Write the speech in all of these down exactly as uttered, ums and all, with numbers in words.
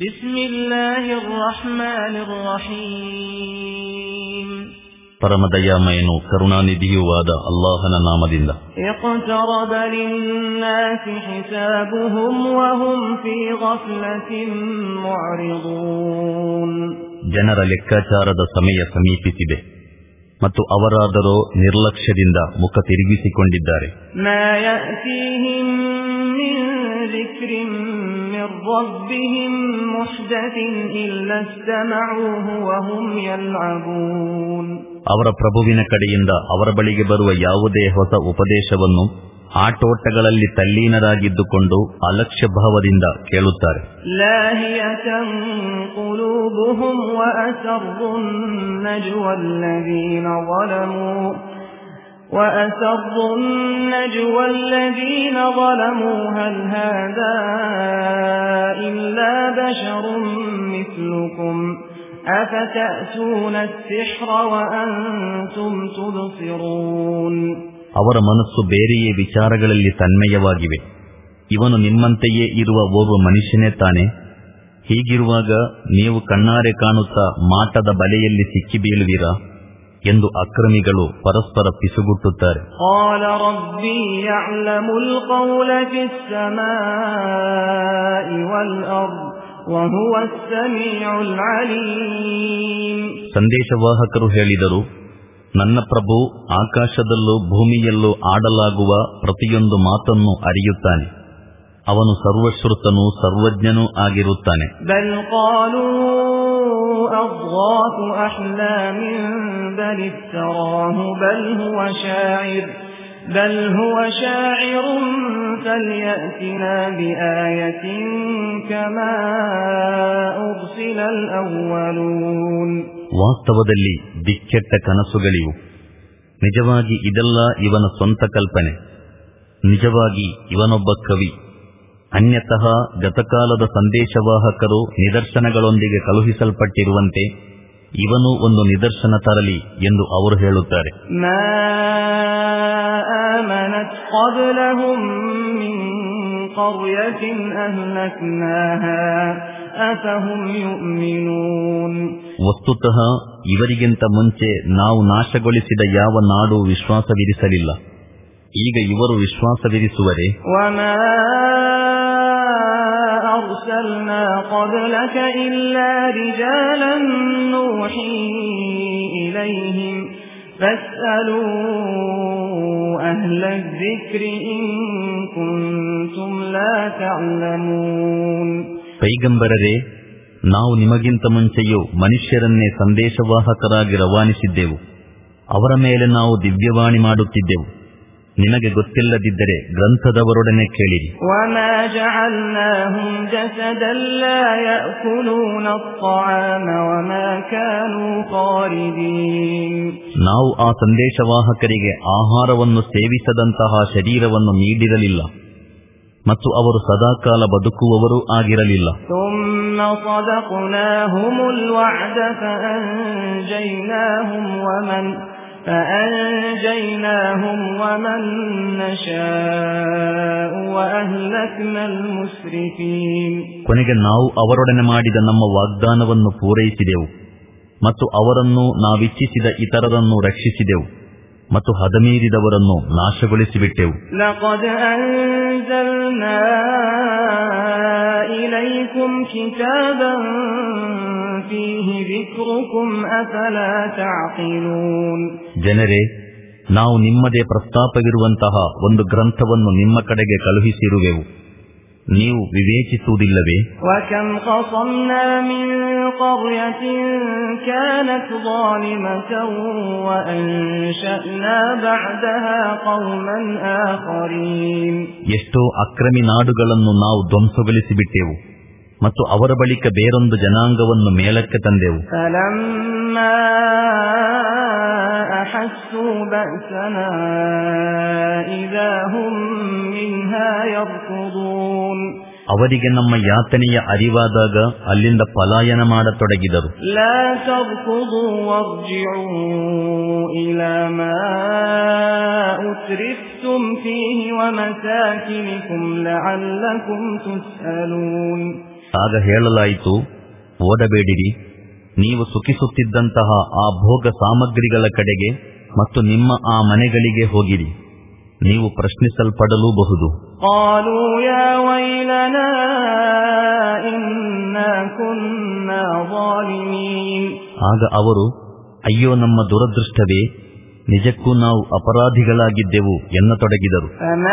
ಬಿಸ್ಮಿಲ್ಲಾಹಿರ್ ರಹ್ಮಾನಿರ್ ರಹೀಮ್. ಪರಮದಯಾಮಯನು ಕರುಣಾನಿಧಿಯುವಾದ ಅಲ್ಲಾಹನ ನಾಮದಿಂದ. ಇಕ್ತರಬ ಲಿನ್ನಾಸಿ ಹಿಸಾಬುಹುಂ ವಹುಂ ಫೀ ಗಫ್ಲತಿನ್ ಮುಅರಿದೂನ್. ಜನರ ಲೆಕ್ಕಾಚಾರದ ಸಮಯ ಸಮೀಪಿಸಿದೆ ಮತ್ತು ಅವರಾದರೋ ನಿರ್ಲಕ್ಷ್ಯದಿಂದ ಮುಖ ತಿರುಗಿಸಿಕೊಂಡಿದ್ದಾರೆ. ಮಾ ಯಅತೀಹಿಂ ಮಿನ್ ಜಿಕ್ರಿನ್ ಮಿರ್ ರಬ್ಬಿಹಿಂ ಮುಹ್ದಥಿನ್ ಇಲ್ಲಾ ಇಸ್ತಮಊಹು ವಹುಂ ಯಲ್ಅಬೂನ್. ಅವರ ಪ್ರಭುವಿನ ಕಡೆಯಿಂದ ಅವರ ಬಳಿಗೆ ಬರುವ ಯಾವುದೇ ಹೊಸ ಉಪದೇಶವನ್ನು ಆಟೋಟಗಳಲ್ಲಿ ತಲ್ಲೀನರಾಗಿದ್ದುಕೊಂಡು ಅಲಕ್ಷ್ಯ ಭಾವದಿಂದ ಕೇಳುತ್ತಾರೆ. ಲಾಹಿಯತನ್ ಕುಲೂಬುಹುಂ ವಅಸರ್ರುನ್ ನಜ್ವಲ್ಲದೀನ ظلموا وأسروا النجوى الذين ظلموا هل هذا إلا بشر مثلكم أفتأتون السحر وأنتم تبصرون. ಅವರ ಮನಸ್ಸು ಬೇರೆಯೇ ವಿಚಾರಗಳಲ್ಲಿ ತನ್ಮಯವಾಗಿವೆ. ಇವನು ನಿಮ್ಮಂತೆಯೇ ಇರುವ ಓರ್ವ ಮನುಷ್ಯನೇ ತಾನೆ. ಹೀಗಿರುವಾಗ ನೀವು ಕಣ್ಣಾರೆ ಕಾಣುತ್ತಾ ಮಾಟದ ಬಲೆಯಲ್ಲಿ ಸಿಕ್ಕಿ ಬೀಳುವಿರಾ ಎಂದು ಅಕ್ರಮಿಗಳು ಪರಸ್ಪರ ಪಿಸುಗುಟ್ಟುತ್ತಾರೆ. قال ربي يعلم القول في السماء والأرض وهو السميع العليم. ಸಂದೇಶವಾಹಕರು ಹೇಳಿದರು, ನನ್ನ ಪ್ರಭು ಆಕಾಶದಲ್ಲೂ ಭೂಮಿಯಲ್ಲೂ ಆಡಲಾಗುವ ಪ್ರತಿಯೊಂದು ಮಾತನ್ನು ಅರಿಯುತ್ತಾನೆ. ಅವನು ಸರ್ವಶ್ರುತನೂ ಸರ್ವಜ್ಞನೂ ಆಗಿರುತ್ತಾನೆ. ಬಲ್ ಕಾಲೂ ಅದ್ಘಾಥು ಅಹ್ಲಾಮಿನ್ ಬಲ್ ಇಫ್ತರಾಹು ಬಲ್ ಹುವ ಶಾಯಿರ್ ಬಲ್ ಹುವ ಶಾಯಿರುನ್ ಫಲ್ಯಅತಿನಾ ಬಿಆಯತಿನ್ ಕಮಾ ಉರ್ಸಿಲಲ್ ಅವ್ವಲೂನ್. ವಾಸ್ತವದಲ್ಲಿ ದಿಕ್ಕೆಟ್ಟ ಕನಸುಗಳಿವು. ನಿಜವಾಗಿ ಇದೆಲ್ಲ ಇವನ ಸ್ವಂತ ಕಲ್ಪನೆ. ನಿಜವಾಗಿ ಇವನೊಬ್ಬ ಕವಿ. ಅನ್ಯತಃ ಗತಕಾಲದ ಸಂದೇಶವಾಹಕರು ನಿದರ್ಶನಗಳೊಂದಿಗೆ ಕಳುಹಿಸಲ್ಪಟ್ಟಿರುವಂತೆ ಇವನು ಒಂದು ನಿದರ್ಶನ ತರಲಿ ಎಂದು ಅವರು ಹೇಳುತ್ತಾರೆ. ಮಾ ಆಮನತ್ क़ब्लहुम ಮಿನ್ क़ರ್ಯತಿನ್ ಅಹ್ಲಕ್ನಾಹಾ ಅಫಹುಂ ಯುಮಿನೂನ್. ವಸ್ತುತಃ ಇವರಿಗಿಂತ ಮುಂಚೆ ನಾವು ನಾಶಗೊಳಿಸಿದ ಯಾವ ನಾಡು ವಿಶ್ವಾಸವಿರಿಸಲಿಲ್ಲ. ಈಗ ಇವರು ವಿಶ್ವಾಸವಿರಿಸುವರೇ? ವಮಾ ಅರ್ಸಲ್ನಾ क़ಬ್ಲಕ ಇಲ್ಲಾ ರಿಜಾಲನ್ ನೂಹೀ ಇಲೈಹಿಂ ಫಸ್ಅಲೂ ಅಹ್ಲ ذಿಕ್ರಿ ಇನ್ ಕುಂತುಂ ಲಾ ತಅಲಮೂನ್. ಪೈಗಂಬರರೇ, ನಾವು ನಿಮಗಿಂತ ಮುಂಚೆಯೂ ಮನುಷ್ಯರನ್ನೇ ಸಂದೇಶವಾಹಕರಾಗಿ ರವಾನಿಸಿದ್ದೆವು. ಅವರ ಮೇಲೆ ನಾವು ದಿವ್ಯವಾಣಿ ಮಾಡುತ್ತಿದ್ದೆವು. ನಿಮಗೆ ಗೊತ್ತಿಲ್ಲದಿದ್ದರೆ ಗ್ರಂಥದವರೊಡನೆ ಕೇಳಿರಿ. ವಮಾ ಜಅಲ್ನಾಹುಂ ಜಸದನ್ ಲಾ ಯಅಕುಲೂನ ಅತ್‌ತಾಅಮ ವಮಾ ಕಾನೂ ಖಾಲಿದೀನ್. ನಾವು ಆ ಸಂದೇಶವಾಹಕರಿಗೆ ಆಹಾರವನ್ನು ಸೇವಿಸದಂತಹ ಶರೀರವನ್ನು ನೀಡಿರಲಿಲ್ಲ ಮತ್ತು ಅವರು ಸದಾಕಾಲ ಬದುಕುವವರೂ ಆಗಿರಲಿಲ್ಲ. ثُمَّ صَدَقْنَاهُمُ الْوَعْدَ فَأَنْجَيْنَاهُمْ وَمَنْ فَأَنْجَيْناهُمْ وَمَنْ نَشَاءُ وَأَهْلَكْنَا الْمُسْرِفِينَ. ಕೊನೆಗೆ ನಾವು ಅವರೊಡನೆ ಮಾಡಿದ ನಮ್ಮ ವಾಗ್ದಾನವನ್ನು ಪೂರೈಸಿದೆವು ಮತ್ತು ಅವರನ್ನು ನಾವಿಚ್ಛಿಸಿದ ಇತರರನ್ನು ರಕ್ಷಿಸಿದೆವು ಮತ್ತು ಹದಮೀರಿದವರನ್ನು ನಾಶಗೊಳಿಸಿಬಿಟ್ಟೆವು. ಲक़ದ್ ಅನ್ಜಲ್ನಾ ಇಲೈಕುಂ ಕಿತಾಬನ್ ಫೀಹಿ ذಿಕ್ರುಕುಂ ಅಫಲಾ ತಅक़ಿಲೂನ್. ಜನರೇ, ನಾವು ನಿಮ್ಮದೇ ಪ್ರಸ್ತಾಪವಿರುವಂತಹ ಒಂದು ಗ್ರಂಥವನ್ನು ನಿಮ್ಮ ಕಡೆಗೆ ಕಳುಹಿಸಿರುವೆವು. ನೀವು ವಿವೇಚಿಸುವುದಿಲ್ಲವೇ? وَكَمْ قَصَمْنَا مِنْ قَرْيَةٍ كَانَتْ ظَالِمَةً وَأَنْشَأْنَا بَعْدَهَا قَوْمًا آخَرِينَ. ಎಷ್ಟೋ ಅಕ್ರಮಿ ನಾಡುಗಳನ್ನು ನಾವು ಧ್ವಂಸಗೊಳಿಸಿಬಿಟ್ಟೆವು ಮತ್ತು ಅವರ ಬಳಿಕ ಬೇರೊಂದು ಜನಾಂಗವನ್ನು ಮೇಲಕ್ಕೆ ತಂದೆವು. فَلَمَّا أَحَسُّوا بَأْسَنَا إِذَا هُمْ مِنْهَا يَرْكُضُونَ. ಅವರಿಗೆ ನಮ್ಮ ಯಾತನೆಯ ಅರಿವಾದಾಗ ಅಲ್ಲಿಂದ ಪಲಾಯನ ಮಾಡತೊಡಗಿದರು. ಲಾ ತರ್ಕುದು ವರ್ಜಿಉ ಇಲಾ ಮಾ ಉತ್ರಿಫ್ತುಂ ಫೀಹಿ ವಮಸಾಕಿನಿಕುಂ ಲಅಲ್ಲಕುಂ ತುಸ್ಅಲೂನ್. ಆಗ ಹೇಳಲಾಯಿತು, ಓದಬೇಡಿರಿ, ನೀವು ಸುಖಿಸುತ್ತಿದ್ದಂತಹ ಆ ಭೋಗ ಸಾಮಗ್ರಿಗಳ ಕಡೆಗೆ ಮತ್ತು ನಿಮ್ಮ ಆ ಮನೆಗಳಿಗೆ ಹೋಗಿರಿ, ನೀವು ಪ್ರಶ್ನಿಸಲ್ಪಡಲೂಬಹುದು. ಆಗ ಅವರು, ಅಯ್ಯೋ ನಮ್ಮ ದುರದೃಷ್ಟವೇ, ನಿಜಕ್ಕೂ ನಾವು ಅಪರಾಧಿಗಳಾಗಿದ್ದೆವು ಎನ್ನತೊಡಗಿದರು.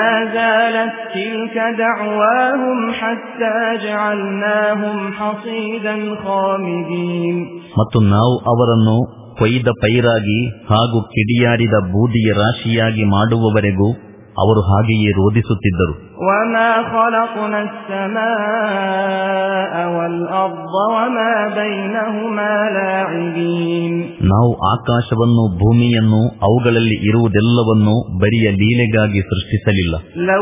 ಮತ್ತು ನಾವು ಅವರನ್ನು ಕೊಯ್ದ ಪೈರಾಗಿ ಹಾಗೂ ಕಿಡಿಯಾರಿದ ಬೂದಿಯ ರಾಶಿಯಾಗಿ ಮಾಡುವವರೆಗೂ ಅವರು ಹಾಗೆಯೇ ರೋಧಿಸುತ್ತಿದ್ದರು. ನಾವು ಆಕಾಶವನ್ನು ಭೂಮಿಯನ್ನು ಅವುಗಳಲ್ಲಿ ಇರುವುದೆಲ್ಲವನ್ನೂ ಬರಿಯ ಲೀಲೆಗಾಗಿ ಸೃಷ್ಟಿಸಲಿಲ್ಲ.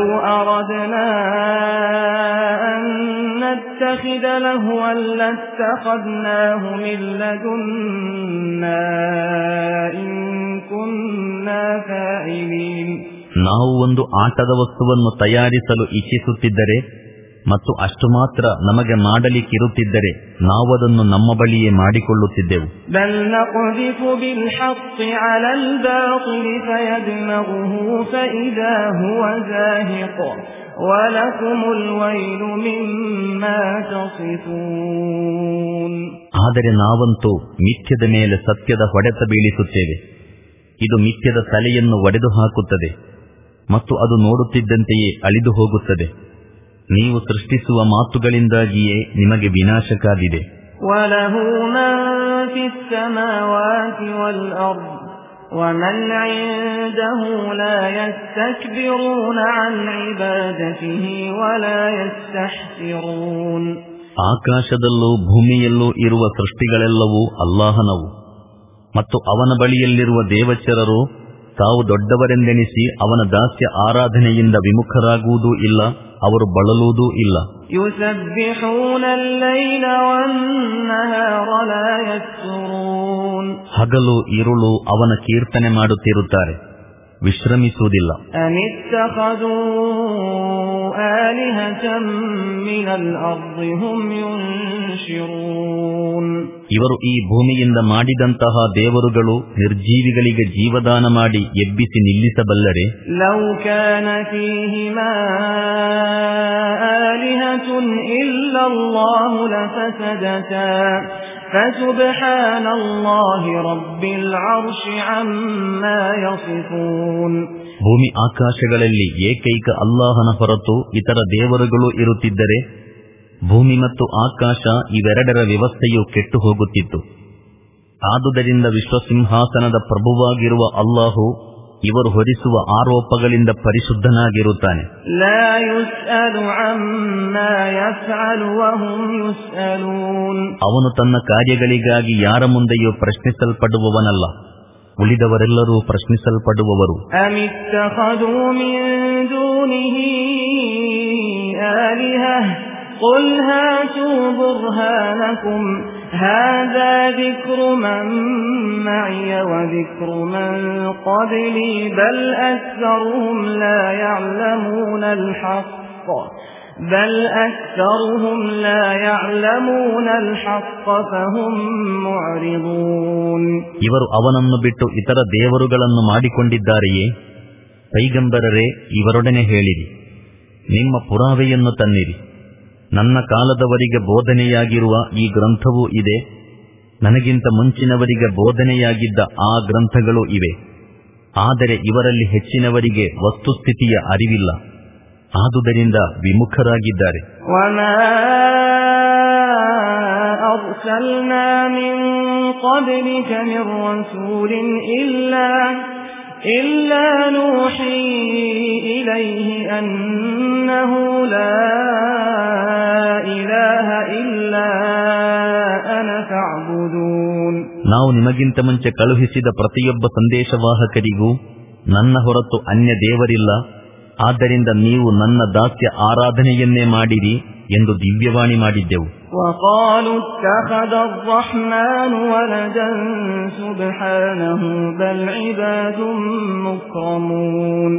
ನಾವು ಒಂದು ಆಟದ ವಸ್ತುವನ್ನು ತಯಾರಿಸಲು ಇಚ್ಛಿಸುತ್ತಿದ್ದರೆ ಮತ್ತು ಅಷ್ಟು ಮಾತ್ರ ನಮಗೆ ಮಾಡಲಿಕ್ಕಿರುತ್ತಿದ್ದರೆ ನಾವದನ್ನು ನಮ್ಮ ಬಳಿಯೇ ಮಾಡಿಕೊಳ್ಳುತ್ತಿದ್ದೆವು. ಆದರೆ ನಾವಂತೂ ಮಿಥ್ಯದ ಮೇಲೆ ಸತ್ಯದ ಹೊಡೆತ ಬೀಳಿಸುತ್ತೇವೆ. ಇದು ಮಿಥ್ಯದ ತಲೆಯನ್ನು ಒಡೆದು ಹಾಕುತ್ತದೆ ಮತ್ತು ಅದು ನೋಡುತ್ತಿದ್ದಂತೆಯೇ ಅಳಿದು ಹೋಗುತ್ತದೆ. ನೀವು ಸೃಷ್ಟಿಸುವ ಮಾತುಗಳಿಂದಾಗಿಯೇ ನಿಮಗೆ ವಿನಾಶಕಾದಿದೆ. ಆಕಾಶದಲ್ಲೂ ಭೂಮಿಯಲ್ಲೂ ಇರುವ ಸೃಷ್ಟಿಗಳೆಲ್ಲವೂ ಅಲ್ಲಾಹನವು ಮತ್ತು ಅವನ ಬಳಿಯಲ್ಲಿರುವ ದೇವಚರರು ತಾವು ದೊಡ್ಡವರೆಂದೆಣಿಸಿ ಅವನ ದಾಸ್ಯ ಆರಾಧನೆಯಿಂದ ವಿಮುಖರಾಗುವುದೂ ಇಲ್ಲ, ಅವರು ಬಳಲುವುದೂ ಇಲ್ಲ. ಹಗಲು ಇರುಳು ಅವನ ಕೀರ್ತನೆ ಮಾಡುತ್ತಿರುತ್ತಾರೆ, ವಿಶ್ರಮಿಸುವುದಿಲ್ಲ. ಇವರು ಈ ಭೂಮಿಯಿಂದ ಮಾಡಿದಂತಹ ದೇವರುಗಳು ನಿರ್ಜೀವಿಗಳಿಗೆ ಜೀವದಾನ ಮಾಡಿ ಎಬ್ಬಿಸಿ ನಿಲ್ಲಿಸಬಲ್ಲರೆ, ಭೂಮಿ ಆಕಾಶಗಳಲ್ಲಿ ಏಕೈಕ ಅಲ್ಲಾಹನ ಹೊರತು ಇತರ ದೇವರುಗಳು ಇರುತ್ತಿದ್ದರೆ ಭೂಮಿ ಮತ್ತು ಆಕಾಶ ಇವೆರಡರ ವ್ಯವಸ್ಥೆಯು ಕೆಟ್ಟು ಹೋಗುತ್ತಿತ್ತು. ಆದುದರಿಂದ ವಿಶ್ವಸಿಂಹಾಸನದ ಪ್ರಭುವಾಗಿರುವ ಅಲ್ಲಾಹು ಇವರು ಹೊರಿಸುವ ಆರೋಪಗಳಿಂದ ಪರಿಶುದ್ಧನಾಗಿರುತ್ತಾನೆ. ಅವನು ತನ್ನ ಕಾರ್ಯಗಳಿಗಾಗಿ ಯಾರ ಮುಂದೆಯೂ ಪ್ರಶ್ನಿಸಲ್ಪಡುವವನಲ್ಲ, ಉಳಿದವರೆಲ್ಲರೂ ಪ್ರಶ್ನಿಸಲ್ಪಡುವವರು. قُلْ هَاتُوا بُرْهَانَكُمْ هَذَا ذِكْرُ مَنْ مَعِيَ وَذِكْرُ مَنْ قَبْلِي بَلْ أَكْثَرُهُمْ لَا يَعْلَمُونَ الْحَقَّ بَلْ أَكْثَرُهُمْ لَا يَعْلَمُونَ الْحَقَّ فَهُمْ مُعْرِضُونَ. ಇವರು ಅವನನ್ನು ಬಿಟ್ಟು ಇತರ ದೇವರುಗಳನ್ನು ಮಾಡಿಕೊಂಡಿದ್ದಾರೆಯೇ? ಪೈಗಂಬರರೇ, ಇವರೊಡನೆ ಹೇಳಿರಿ, ನಿಮ್ಮ ಪುರಾವೆಯನ್ನು ತನ್ನಿರಿ. ನನ್ನ ಕಾಲದವರಿಗೆ ಬೋಧನೆಯಾಗಿರುವ ಈ ಗ್ರಂಥವೂ ಇದೆ, ನನಗಿಂತ ಮುಂಚಿನವರಿಗೆ ಬೋಧನೆಯಾಗಿದ್ದ ಆ ಗ್ರಂಥಗಳೂ ಇವೆ. ಆದರೆ ಇವರಲ್ಲಿ ಹೆಚ್ಚಿನವರಿಗೆ ವಸ್ತುಸ್ಥಿತಿಯ ಅರಿವಿಲ್ಲ, ಆದುದರಿಂದ ವಿಮುಖರಾಗಿದ್ದಾರೆ. ವಮಾ ಅರ್ಸಲ್ನಾ ಮಿನ್ क़ಬ್ಲಿಕ ಮಿನ್ ರಸೂಲಿನ್ ಇಲ್ಲಾ إلا نوحي إليه أنه لا إله إلا أنا فاعبدون. ನಾವು ನಿಮಗಿಂತ ಮುಂಚೆ ಕಳುಹಿಸಿದ ಪ್ರತಿಯೊಬ್ಬ ಸಂದೇಶವಾಹಕರಿಗೂ ನನ್ನ ಹೊರತು ಅನ್ಯ ದೇವರಿಲ್ಲ, ಆದ್ದರಿಂದ ನೀವು ನನ್ನ ದಾಸ್ಯ ಆರಾಧನೆಯನ್ನೇ ಮಾಡಿರಿ ಎಂದು ದಿವ್ಯವಾಣಿ ಮಾಡಿದ್ದೆವು. وقالوا اتخذ الرحمن ولدا سبحانه بل عباد مكرمون.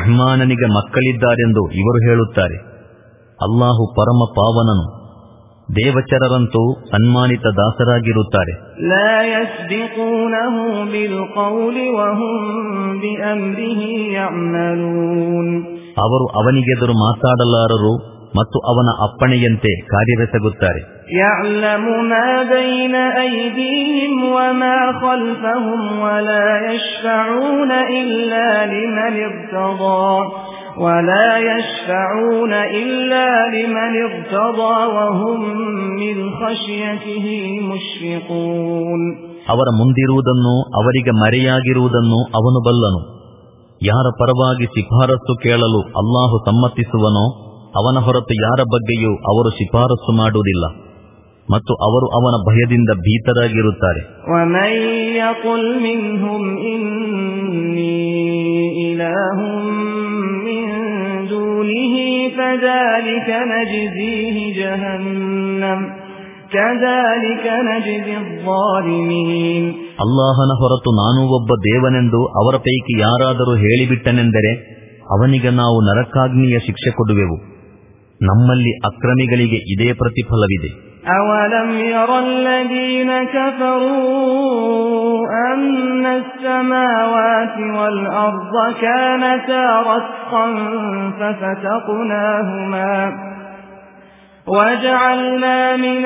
ರಹ್ಮಾನನಿಗೆ ಮಕ್ಕಳಿದ್ದಾರೆಂದು ಇವರು ಹೇಳುತ್ತಾರೆ. ಅಲ್ಲಾಹು ಪರಮ ಪಾವನನು, ದೇವಚರರಂತೂ ಸನ್ಮಾನಿತ ದಾಸರಾಗಿರುತ್ತಾರೆ. ಲಾ ಯಸ್ಬಿಕೂನಹು ಬಿಲ್ಕೌಲಿ ವಹುಂ ಬಿಅಮ್ರಿಹಿ ಯಅಮಲೂನ್. ಅವರು ಅವನಿಗೆದುರು ಮಾತಾಡಲಾರರು ಮತ್ತು ಅವನ ಅಪ್ಪಣೆಯಂತೆ ಕಾರ್ಯವೆಸಗುತ್ತಾರೆ. ಯಅಲಮು ಮಾ ಬೈನ ಐದೀಹಿಂ ವಮಾ ಖಲ್ಫಹುಂ ವಲಾ ಯಶ್ಫಊನ ಇಲ್ಲಾ ಲಿಮನ್ ಇರ್ತದಾ ವಲಾ ಯಶ್ಫಊನ ಇಲ್ಲಾ ಲಿಮನ್ ಇರ್ತದಾ ವಹುಂ ಮಿನ್ ಖಶ್ಯತಿಹಿ ಮುಶ್ಫಿಕೂನ್. ಅವರ ಮುಂದಿರುವುದನ್ನು, ಅವರಿಗೆ ಮರೆಯಾಗಿರುವುದನ್ನು ಅವನು ಬಲ್ಲನು. ಯಾರ ಪರವಾಗಿ ಶಿಫಾರಸು ಕೇಳಲು ಅಲ್ಲಾಹು ಸಮ್ಮತಿಸುವನೋ ಅವನ ಹೊರತು ಯಾರ ಬಗ್ಗೆಯೂ ಅವರು ಶಿಫಾರಸು ಮಾಡುವುದಿಲ್ಲ ಮತ್ತು ಅವರು ಅವನ ಭಯದಿಂದ ಭೀತರಾಗಿರುತ್ತಾರೆ. ವಮನ್ ಯಕುಲ್ ಮಿನ್ಹುಂ ಇನ್ನೀ ಇಲಾಹುಂ ಮಿನ್ ದೂನಿಹಿ ಫದಾಲಿಕ ನಜ್ಜಿಹಿ ಜಹನ್ನಂ ಕದಾಲಿಕ ನಜ್ಜಿ ಝಾಲಿಮೀನ್. ಅಲ್ಲಾಹನ ಹೊರತು ನಾನೂ ಒಬ್ಬ ದೇವನೆಂದು ಅವರ ಪೈಕಿ ಯಾರಾದರೂ ಹೇಳಿಬಿಟ್ಟನೆಂದರೆ ಅವನಿಗೆ ನಾವು ನರಕಾಗ್ನಿಯ ಶಿಕ್ಷೆ ಕೊಡುವೆವು. ನಮ್ಮಲ್ಲಿ ಅಕ್ರಮಿಗಳಿಗೆ ಇದೇ ಪ್ರತಿಫಲವಿದೆ. ಅವಲಂ ಯರಲ್ಲದೀನ ಕಫರೂ ಅನ್ನ ಅಸ್ಸಮಾವಾತಿ ವಲ್ ಅರ್ದ ಕಾನತಾ ರತ್ಕನ್ ಫಫತಕ್ನಾಹುಮಾ وجعلنا من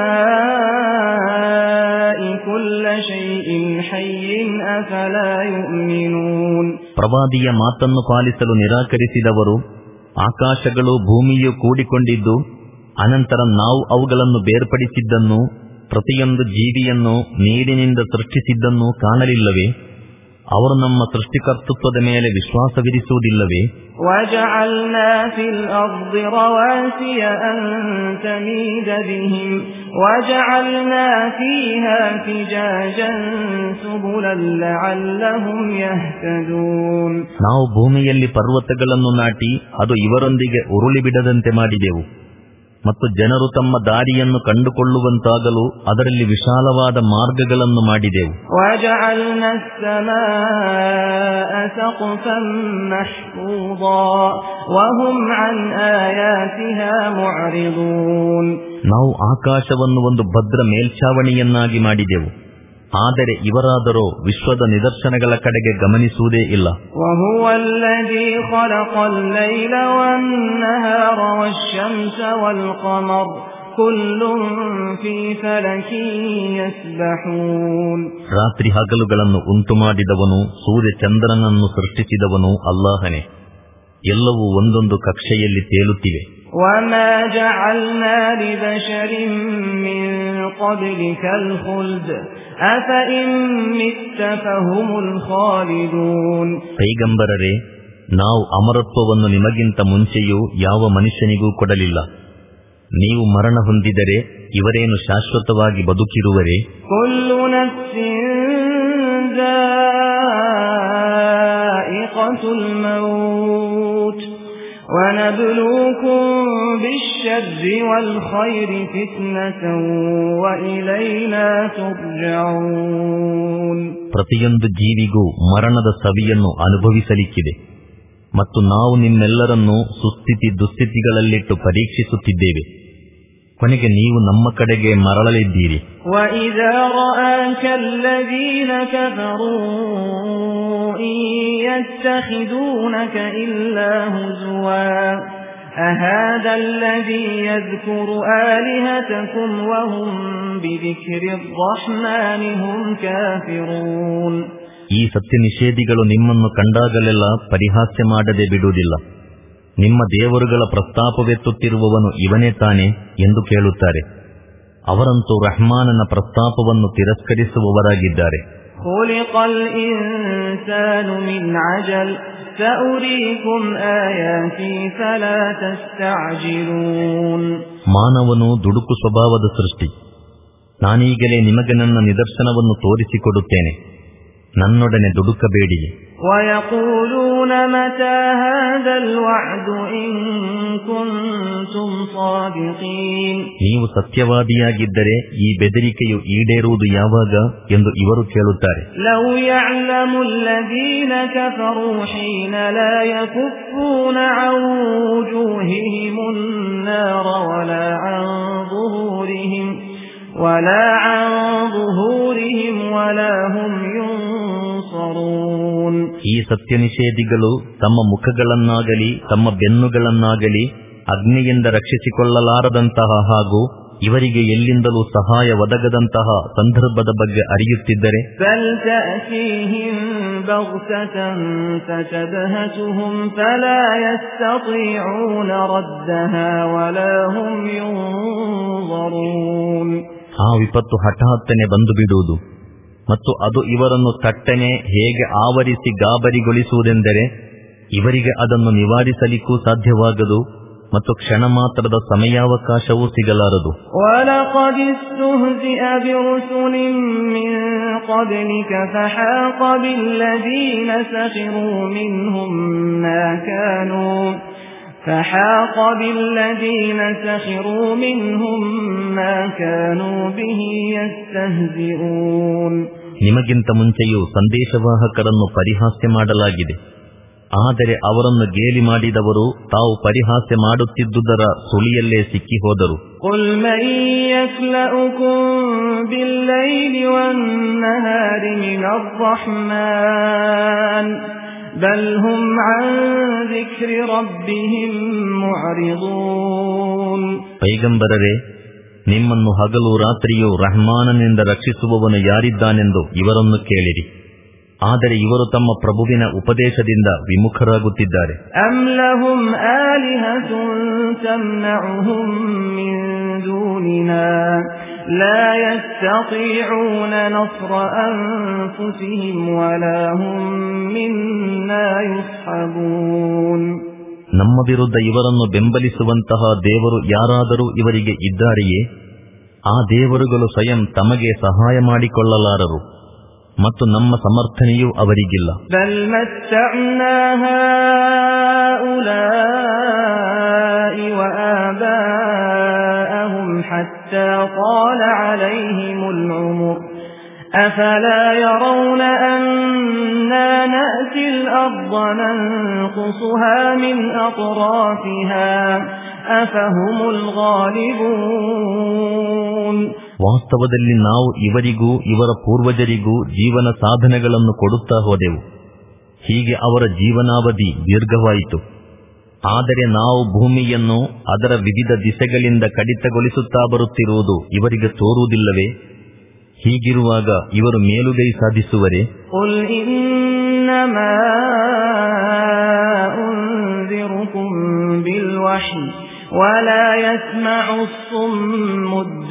الماء كل شيء حي أفلا يؤمنون. ಪ್ರವಾದಿಯ ಮಾತನ್ನು ಪಾಲಿಸಲು ನಿರಾಕರಿಸಿದವರು ಆಕಾಶಗಳು ಭೂಮಿಯು ಕೂಡಿಕೊಂಡಿದ್ದು ಅನಂತರ ನಾವು ಅವುಗಳನ್ನು ಬೇರ್ಪಡಿಸಿದ್ದನ್ನು ಪ್ರತಿಯೊಂದು ಜೀವಿಯನ್ನು ನೀರಿನಿಂದ ಸೃಷ್ಟಿಸಿದ್ದನ್ನು ಕಾಣಲಿಲ್ಲವೇ? ಅವರು ನಮ್ಮ ಸೃಷ್ಟಿಕರ್ತೃತ್ವದ ಮೇಲೆ ವಿಶ್ವಾಸವಿರಿಸುವುದಿಲ್ಲವೇ? وَجَعَلْنَا فِي الْأَرْضِ رَوَاسِيَ أَن تَمِيدَ بِهِمْ وَجَعَلْنَا فِيهَا فِجَاجًا سُبُلًا لَعَلَّهُمْ يَهْتَدُونَ. ನಾವು ಭೂಮಿಯಲ್ಲಿ ಪರ್ವತಗಳನ್ನು ನಾಟಿ ಅದು ಇವರೊಂದಿಗೆ ಉರುಳಿ ಬಿಡದಂತೆ ಮಾಡಿದೆವು ಮತ್ತು ಜನರು ತಮ್ಮ ದಾರಿಯನ್ನು ಕಂಡುಕೊಳ್ಳುವಂತಾಗಲು ಅದರಲ್ಲಿ ವಿಶಾಲವಾದ ಮಾರ್ಗಗಳನ್ನು ಮಾಡಿದೆವು. وَجَعَلْنَا السَّمَاءَ سَقْفًا مَحْفُوظًا وَهُمْ عَنْ آيَاتِهَا مُعْرِضُونَ. ನಾವು ಆಕಾಶವನ್ನು ಒಂದು ಭದ್ರ ಮೇಲ್ಛಾವಣಿಯನ್ನಾಗಿ ಮಾಡಿದೆವು, ಆದರೆ ಇವರಾದರೋ ವಿಶ್ವದ ನಿದರ್ಶನಗಳ ಕಡೆಗೆ ಗಮನಿಸುವುದೇ ಇಲ್ಲ. وَهُوَ الَّذِي خَلَقَ اللَّيْلَ وَالنَّهَارَ وَالشَّمْسَ وَالْقَمَرَ كُلٌّ فِي فَلَكٍ يَسْبَحُونَ. ರಾತ್ರಿ ಹಗಲುಗಳನ್ನು ಉಂಟು ಮಾಡಿದವನು, ಸೂರ್ಯ ಚಂದ್ರನನ್ನು ಸೃಷ್ಟಿಸಿದವನು ಅಲ್ಲಾಹನೇ. ಎಲ್ಲವೂ ಒಂದೊಂದು ಕಕ್ಷೆಯಲ್ಲಿ ತೇಲುತ್ತಿವೆ. وَمَا جَعَلْنَا لِبَشَرٍ مِّن قَبْلِكَ الْخُلْدَ أَفَإِن مِّتَّ فَهُمُ الْخَالِدُونَ. ಪೈಗಂಬರರೇ, ನಾವು ಅಮರತ್ವವನ್ನು ನಿಮಗಿಂತ ಮುಂಚೆಯೂ ಯಾವ ಮನುಷ್ಯನಿಗೂ ಕೊಡಲಿಲ್ಲ. ನೀವು ಮರಣ ಹೊಂದಿದರೆ ಇವರೇನು ಶಾಶ್ವತವಾಗಿ ಬದುಕಿರುವರೇ? ಕುಲ್ಲು ನಫ್ಸಿನ್ ಝಾಯಿಕತುಲ್ ಮೌತ್ وَنَبْلُوكُمْ بِالشَّرِّ وَالْخَيْرِ فِتْنَةً وَإِلَيْنَا تُرْجَعُونَ. ಪ್ರತಿಯೊಂದು ಜೀವಿಗೂ ಮರಣದ ಸವಿಯನ್ನು ಅನುಭವಿಸಲಿಕ್ಕಿದೆ ಮತ್ತು ನಾವು ನಿಮ್ಮೆಲ್ಲರನ್ನೂ ಸುಸ್ಥಿತಿ ದುಸ್ಥಿತಿಗಳಲ್ಲಿಟ್ಟು ಪರೀಕ್ಷಿಸುತ್ತಿದ್ದೇವೆ. ಕೊನೆಗೆ ನೀವು ನಮ್ಮ ಕಡೆಗೆ ಮರಳಲಿದ್ದೀರಿ. وَإِذَا رَآكَ الَّذِينَ كَفَرُوا إِن يَتَّخِذُونَكَ إِلَّا هُزُوًا أَهَذَا الَّذِي يَذْكُرُ آلِهَتَكُمْ وَهُمْ بِذِكْرِ الرَّحْمَنِ هُمْ كَافِرُونَ. ಈ ಸತ್ಯ ನಿಷೇಧಿಗಳು ನಿಮ್ಮನ್ನು ಕಂಡಾಗಲೆಲ್ಲ ಪರಿಹಾಸ್ಯ ಮಾಡದೆ ಬಿಡುವುದಿಲ್ಲ. ನಿಮ್ಮ ದೇವರುಗಳ ಪ್ರಸ್ತಾಪವೆತ್ತುತ್ತಿರುವವನು ಇವನೇ ತಾನೆ ಎಂದು ಕೇಳುತ್ತಾರೆ. ಅವರಂತೂ ರಹ್ಮಾನನ ಪ್ರಸ್ತಾಪವನ್ನು ತಿರಸ್ಕರಿಸುವವರಾಗಿದ್ದಾರೆ. ಖುಲಿಕಲ್ ಇನ್ಸಾನು ಮಿನ್ ಅಜಲ್ ಸಉರೀಕುಂ ಆಯಾತಿ ಫಲಾ ತಸ್ತಅಜಿಲೂನ್. ಮಾನವನು ದುಡುಕು ಸ್ವಭಾವದ ಸೃಷ್ಟಿ. ನಾನೀಗಲೇ ನಿಮಗೆ ನನ್ನ ನಿದರ್ಶನವನ್ನು ತೋರಿಸಿಕೊಡುತ್ತೇನೆ, ನನ್ನೊಡನೆ ದುಡುಕಬೇಡಿರಿ. وَيَقُولُونَ مَتَى هَذَا الْوَعْدُ إِن كُنتُمْ صَادِقِينَ. ನೀವು ಸತ್ಯವಾದಿಯಾಗಿದ್ದರೆ ಈ ಬೆದರಿಕೆಯು ಈಡೇರುವುದು ಯಾವಾಗ ಎಂದು ಇವರು ಕೇಳುತ್ತಾರೆ. لَوْ يَعْلَمُ الَّذِينَ كَفَرُوا حِينَ لَا يَكُفُّونَ عَنْ وُجُوهِهِمُ النَّارَ وَلَا عَنْ ظُهُورِهِمْ وَلَا عَنْ ظُهُورِهِمْ وَلَا هُمْ يُنصَرُونَ. ಈ ಸತ್ಯನಿಷೇಧಿಗಳು ತಮ್ಮ ಮುಖಗಳನ್ನಾಗಲಿ ತಮ್ಮ ಬೆನ್ನುಗಳನ್ನಾಗಲಿ ಅಗ್ನಿಯಿಂದ ರಕ್ಷಿಸಿಕೊಳ್ಳಲಾರದಂತಹ ಹಾಗೂ ಇವರಿಗೆ ಎಲ್ಲಿಂದಲೂ ಸಹಾಯ ಒದಗದಂತಹ ಸಂದರ್ಭದ ಬಗ್ಗೆ ಅರಿಯುತ್ತಿದ್ದರೆ بَلْ تَأْتِيهِمْ بَغْتَةً فَتَبْهَتُهُمْ فَلَا يَسْتَطِيعُونَ رَدَّهَا وَلَا هُمْ يُنظَرُونَ. ಆ ವಿಪತ್ತು ಹಠಾತ್ತನೆ ಬಂದು ಬಿಡುವುದು ಮತ್ತು ಅದು ಇವರನ್ನು ತಟ್ಟನೆ ಹೇಗೆ ಆವರಿಸಿ ಗಾಬರಿಗೊಳಿಸುವುದೆಂದರೆ ಇವರಿಗೆ ಅದನ್ನು ನಿವಾರಿಸಲಿಕ್ಕೂ ಸಾಧ್ಯವಾಗದು ಮತ್ತು ಕ್ಷಣ ಮಾತ್ರದ ಸಮಯಾವಕಾಶವೂ ಸಿಗಲಾರದು. وَلَقَدِ اسْتُهْزِئَ بِرُسُلٍ مِّن قَبْلِكَ فَحَاقَ بِالَّذِينَ سَخِرُوا مِنْهُم مَّا كَانُوا فحاق بالذين سخروا منهم ما كانوا به يستهزئون. ನಿಮಗಿಂತ ಮುಂಚೆಯೂ ಸಂದೇಶವಾಹಕರನ್ನು ಪರಿಹಾಸ್ಯ ಮಾಡಲಾಗಿದೆ, ಆದರೆ ಅವರನ್ನು ಗೇಲಿ ಮಾಡಿದವರು ತಾವು ಪರಿಹಾಸ್ಯ ಮಾಡುತ್ತಿದ್ದುದರ ಸುಳಿಯಲ್ಲೇ ಸಿಕ್ಕಿ ಹೋದರು. قُلْ مَن يَكْلَؤُكُم بِاللَّيْلِ وَالنَّهَارِ مِنَ الرَّحْمَنِ بل هم عن ذكر ربهم معرضون. ಪೈಗಂಬರರೇ, ನಿಮ್ಮನ್ನು ಹಗಲು ರಾತ್ರಿಯೂ ರಹ್ಮಾನನಿಂದ ರಕ್ಷಿಸುವವನು ಯಾರಿದ್ದಾನೆಂದು ಇವರನ್ನು ಕೇಳಿರಿ. ಆದರೆ ಇವರು ತಮ್ಮ ಪ್ರಭುವಿನ ಉಪದೇಶದಿಂದ ವಿಮುಖರಾಗುತ್ತಿದ್ದಾರೆ. أَمْ لَهُمْ آلِهَةٌ تَمْنَعُهُمْ مِنْ دُونِنَا لا يستطيعون نصر أنفسهم ولا هم منا يصحبون. ನಮ್ಮ ವಿರುದ್ಧ ಇವರನ್ನು ಬೆಂಬಲಿಸುವಂತಹ ದೇವರು ಯಾರಾದರೂ ಇವರಿಗೆ ಇದ್ದಾರೆಯೇ? ಆ ದೇವರುಗಳು ಸ್ವಯಂ ತಮಗೆ ಸಹಾಯ ಮಾಡಿಕೊಳ್ಳಲಾರರು ಮತ್ತು ನಮ್ಮ ಸಮರ್ಥನೆಯೂ ಅವರಿಗಿಲ್ಲ. ಬಲ್ ಮತ್ತಅನಾ ಹೌಲಾಇ ವಆಬಾಅಹುಂ ಹತ್ತಾ ತ್ವಾಲ ಅಲೈಹಿಮುಲ್ ಉಮರ್ ಅಫಲಾ ಯರೌನ ಅನ್ನಾ ನಅತಿಲ್ ಅರ್ದ ನಂಕುಸುಹಾ ಮಿನ್ ಅತ್ರಾಫಿಹಾ ಅಫಹುಮುಲ್ ಗಾಲಿಬೂನ್. ವಾಸ್ತವದಲ್ಲಿ ನಾವು ಇವರಿಗೂ ಇವರ ಪೂರ್ವಜರಿಗೂ ಜೀವನ ಸಾಧನಗಳನ್ನು ಕೊಡುತ್ತಾ ಹೋದೆವು. ಹೀಗೆ ಅವರ ಜೀವನಾವಧಿ ದೀರ್ಘವಾಯಿತು. ಆದರೆ ನಾವು ಭೂಮಿಯನ್ನು ಅದರ ವಿವಿಧ ದಿಸೆಗಳಿಂದ ಕಡಿತಗೊಳಿಸುತ್ತಾ ಬರುತ್ತಿರುವುದು ಇವರಿಗೆ ತೋರುವುದಿಲ್ಲವೇ? ಹೀಗಿರುವಾಗ ಇವರು ಮೇಲುಗೈ ಸಾಧಿಸುವರೇ? ಕುಲ್ ಇನ್ನಮಾ ಉನ್ಜಿರುಕುಂ ಬಿಲ್ ವಹ್ಯ್ ولا يسمع الصم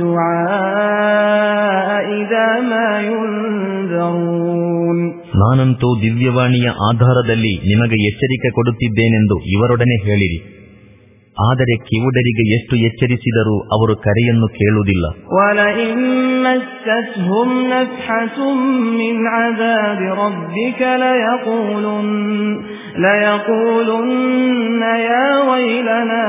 الدعاء إذا ما ينذرون. ನಾನಂತೂ ದಿವ್ಯವಾಣಿಯ ಆಧಾರದಲ್ಲಿ ನಿಮಗೆ ಎಚ್ಚರಿಕೆ ಕೊಡುತ್ತಿದ್ದೇನೆಂದು ಇವರೊಡನೆ ಹೇಳಿರಿ. ಆದರೆ ಕಿವುಡರಿಗೆ ಎಷ್ಟು ಎಚ್ಚರಿಸಿದರೂ ಅವರು ಕರೆಯನ್ನು ಕೇಳುವುದಿಲ್ಲ. وَلَئِن مَّسَّتْهُمْ نَفْحَةٌ مِّنْ عَذَابِ رَبِّكَ لَيَقُولُنَّ لَيَقُولُنَّ يَا وَيْلَنَا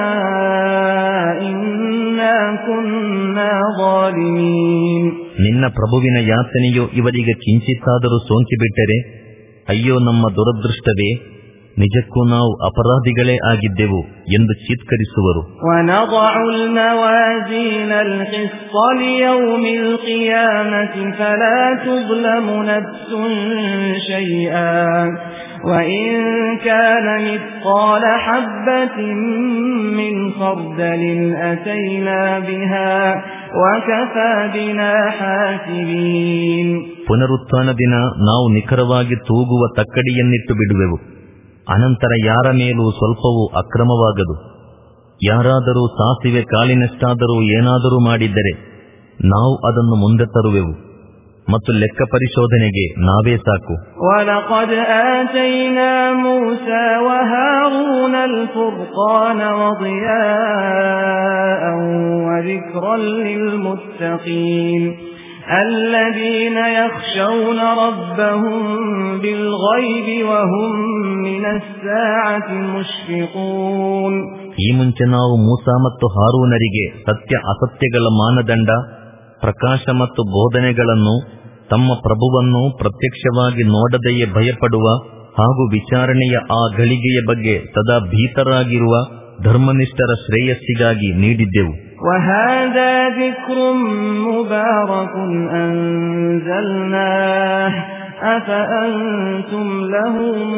إِنَّا كُنَّا ظَالِمِينَ. ನಿನ್ನ ಪ್ರಭುವಿನ ಯಾತನೆಯು ಇವರಿಗೆ ಕಿಂಚಿತ್ತಾದರೂ ಸೋಂಕಿಬಿಟ್ಟರೆ, ಅಯ್ಯೋ ನಮ್ಮ ದುರದೃಷ್ಟವೇ, ನಿಜಕ್ಕೂ ನಾವು ಅಪರಾಧಿಗಳೇ ಆಗಿದ್ದೆವು ಎಂದು ಚೀತ್ಕರಿಸುವರು. وَنَضَعُ الْمَوَازِينَ الْقِسْطَ لِيَوْمِ الْقِيَامَةِ فَلَا تُظْلَمُ نَفْسٌ شَيْئًا وَإِنْ كَانَ مِثْقَالَ حَبَّةٍ مِّنْ خَرْدَلٍ أَتَيْنَا بِهَا وَكَفَى بِنَا حَاسِبِينَ. ಪುನರುತ್ಥಾನ ದಿನ ನಾವು ನಿಖರವಾಗಿ ತೂಗುವ ತಕ್ಕಡಿಯನ್ನಿಟ್ಟು ಬಿಡುವೆವು. ಅನಂತರ ಯಾರ ಮೇಲೂ ಸ್ವಲ್ಪವೂ ಅಕ್ರಮವಾಗದು. ಯಾರಾದರೂ ಸಾಸಿವೆ ಕಾಲಿನಷ್ಟಾದರೂ ಏನಾದರೂ ಮಾಡಿದ್ದರೆ ನಾವು ಅದನ್ನು ಮುಂದೆ ತರುವೆವು ಮತ್ತು ಲೆಕ್ಕ ಪರಿಶೋಧನೆಗೆ ನಾವೇ ಸಾಕು. وَلَقَدْ آتَيْنَا مُوسَى وَهَارُونَ الْفُرْقَانَ وَضِيَاءً وَذِكْرًا لِلْمُتَّقِينَ الذين يخشون ربهم بالغيب وهم من الساعة مشفقون. ಈ ಮುಂಚೆ ನಾವು ಮೂಸಾ ಮತ್ತು ಹಾರೂನರಿಗೆ ಸತ್ಯ ಅಸತ್ಯಗಳ ಮಾನದಂಡ, ಪ್ರಕಾಶ ಮತ್ತು ಬೋಧನೆಗಳನ್ನು, ತಮ್ಮ ಪ್ರಭುವನ್ನು ಪ್ರತ್ಯಕ್ಷವಾಗಿ ನೋಡದೆಯೇ ಭಯಪಡುವ ಹಾಗೂ ವಿಚಾರಣೆಯ ಆ ಗಳಿಗೆಯ ಬಗ್ಗೆ ಸದಾ ಭೀತರಾಗಿರುವ ಧರ್ಮನಿಷ್ಠರ ಶ್ರೇಯಸ್ಸಿಗಾಗಿ ನೀಡಿದ್ದೆವು. وَهَذَا ذِكْرٌ مُبَارَكٌ أَنزَلْنَاهُ أَفَأَنْتُمْ لَهُ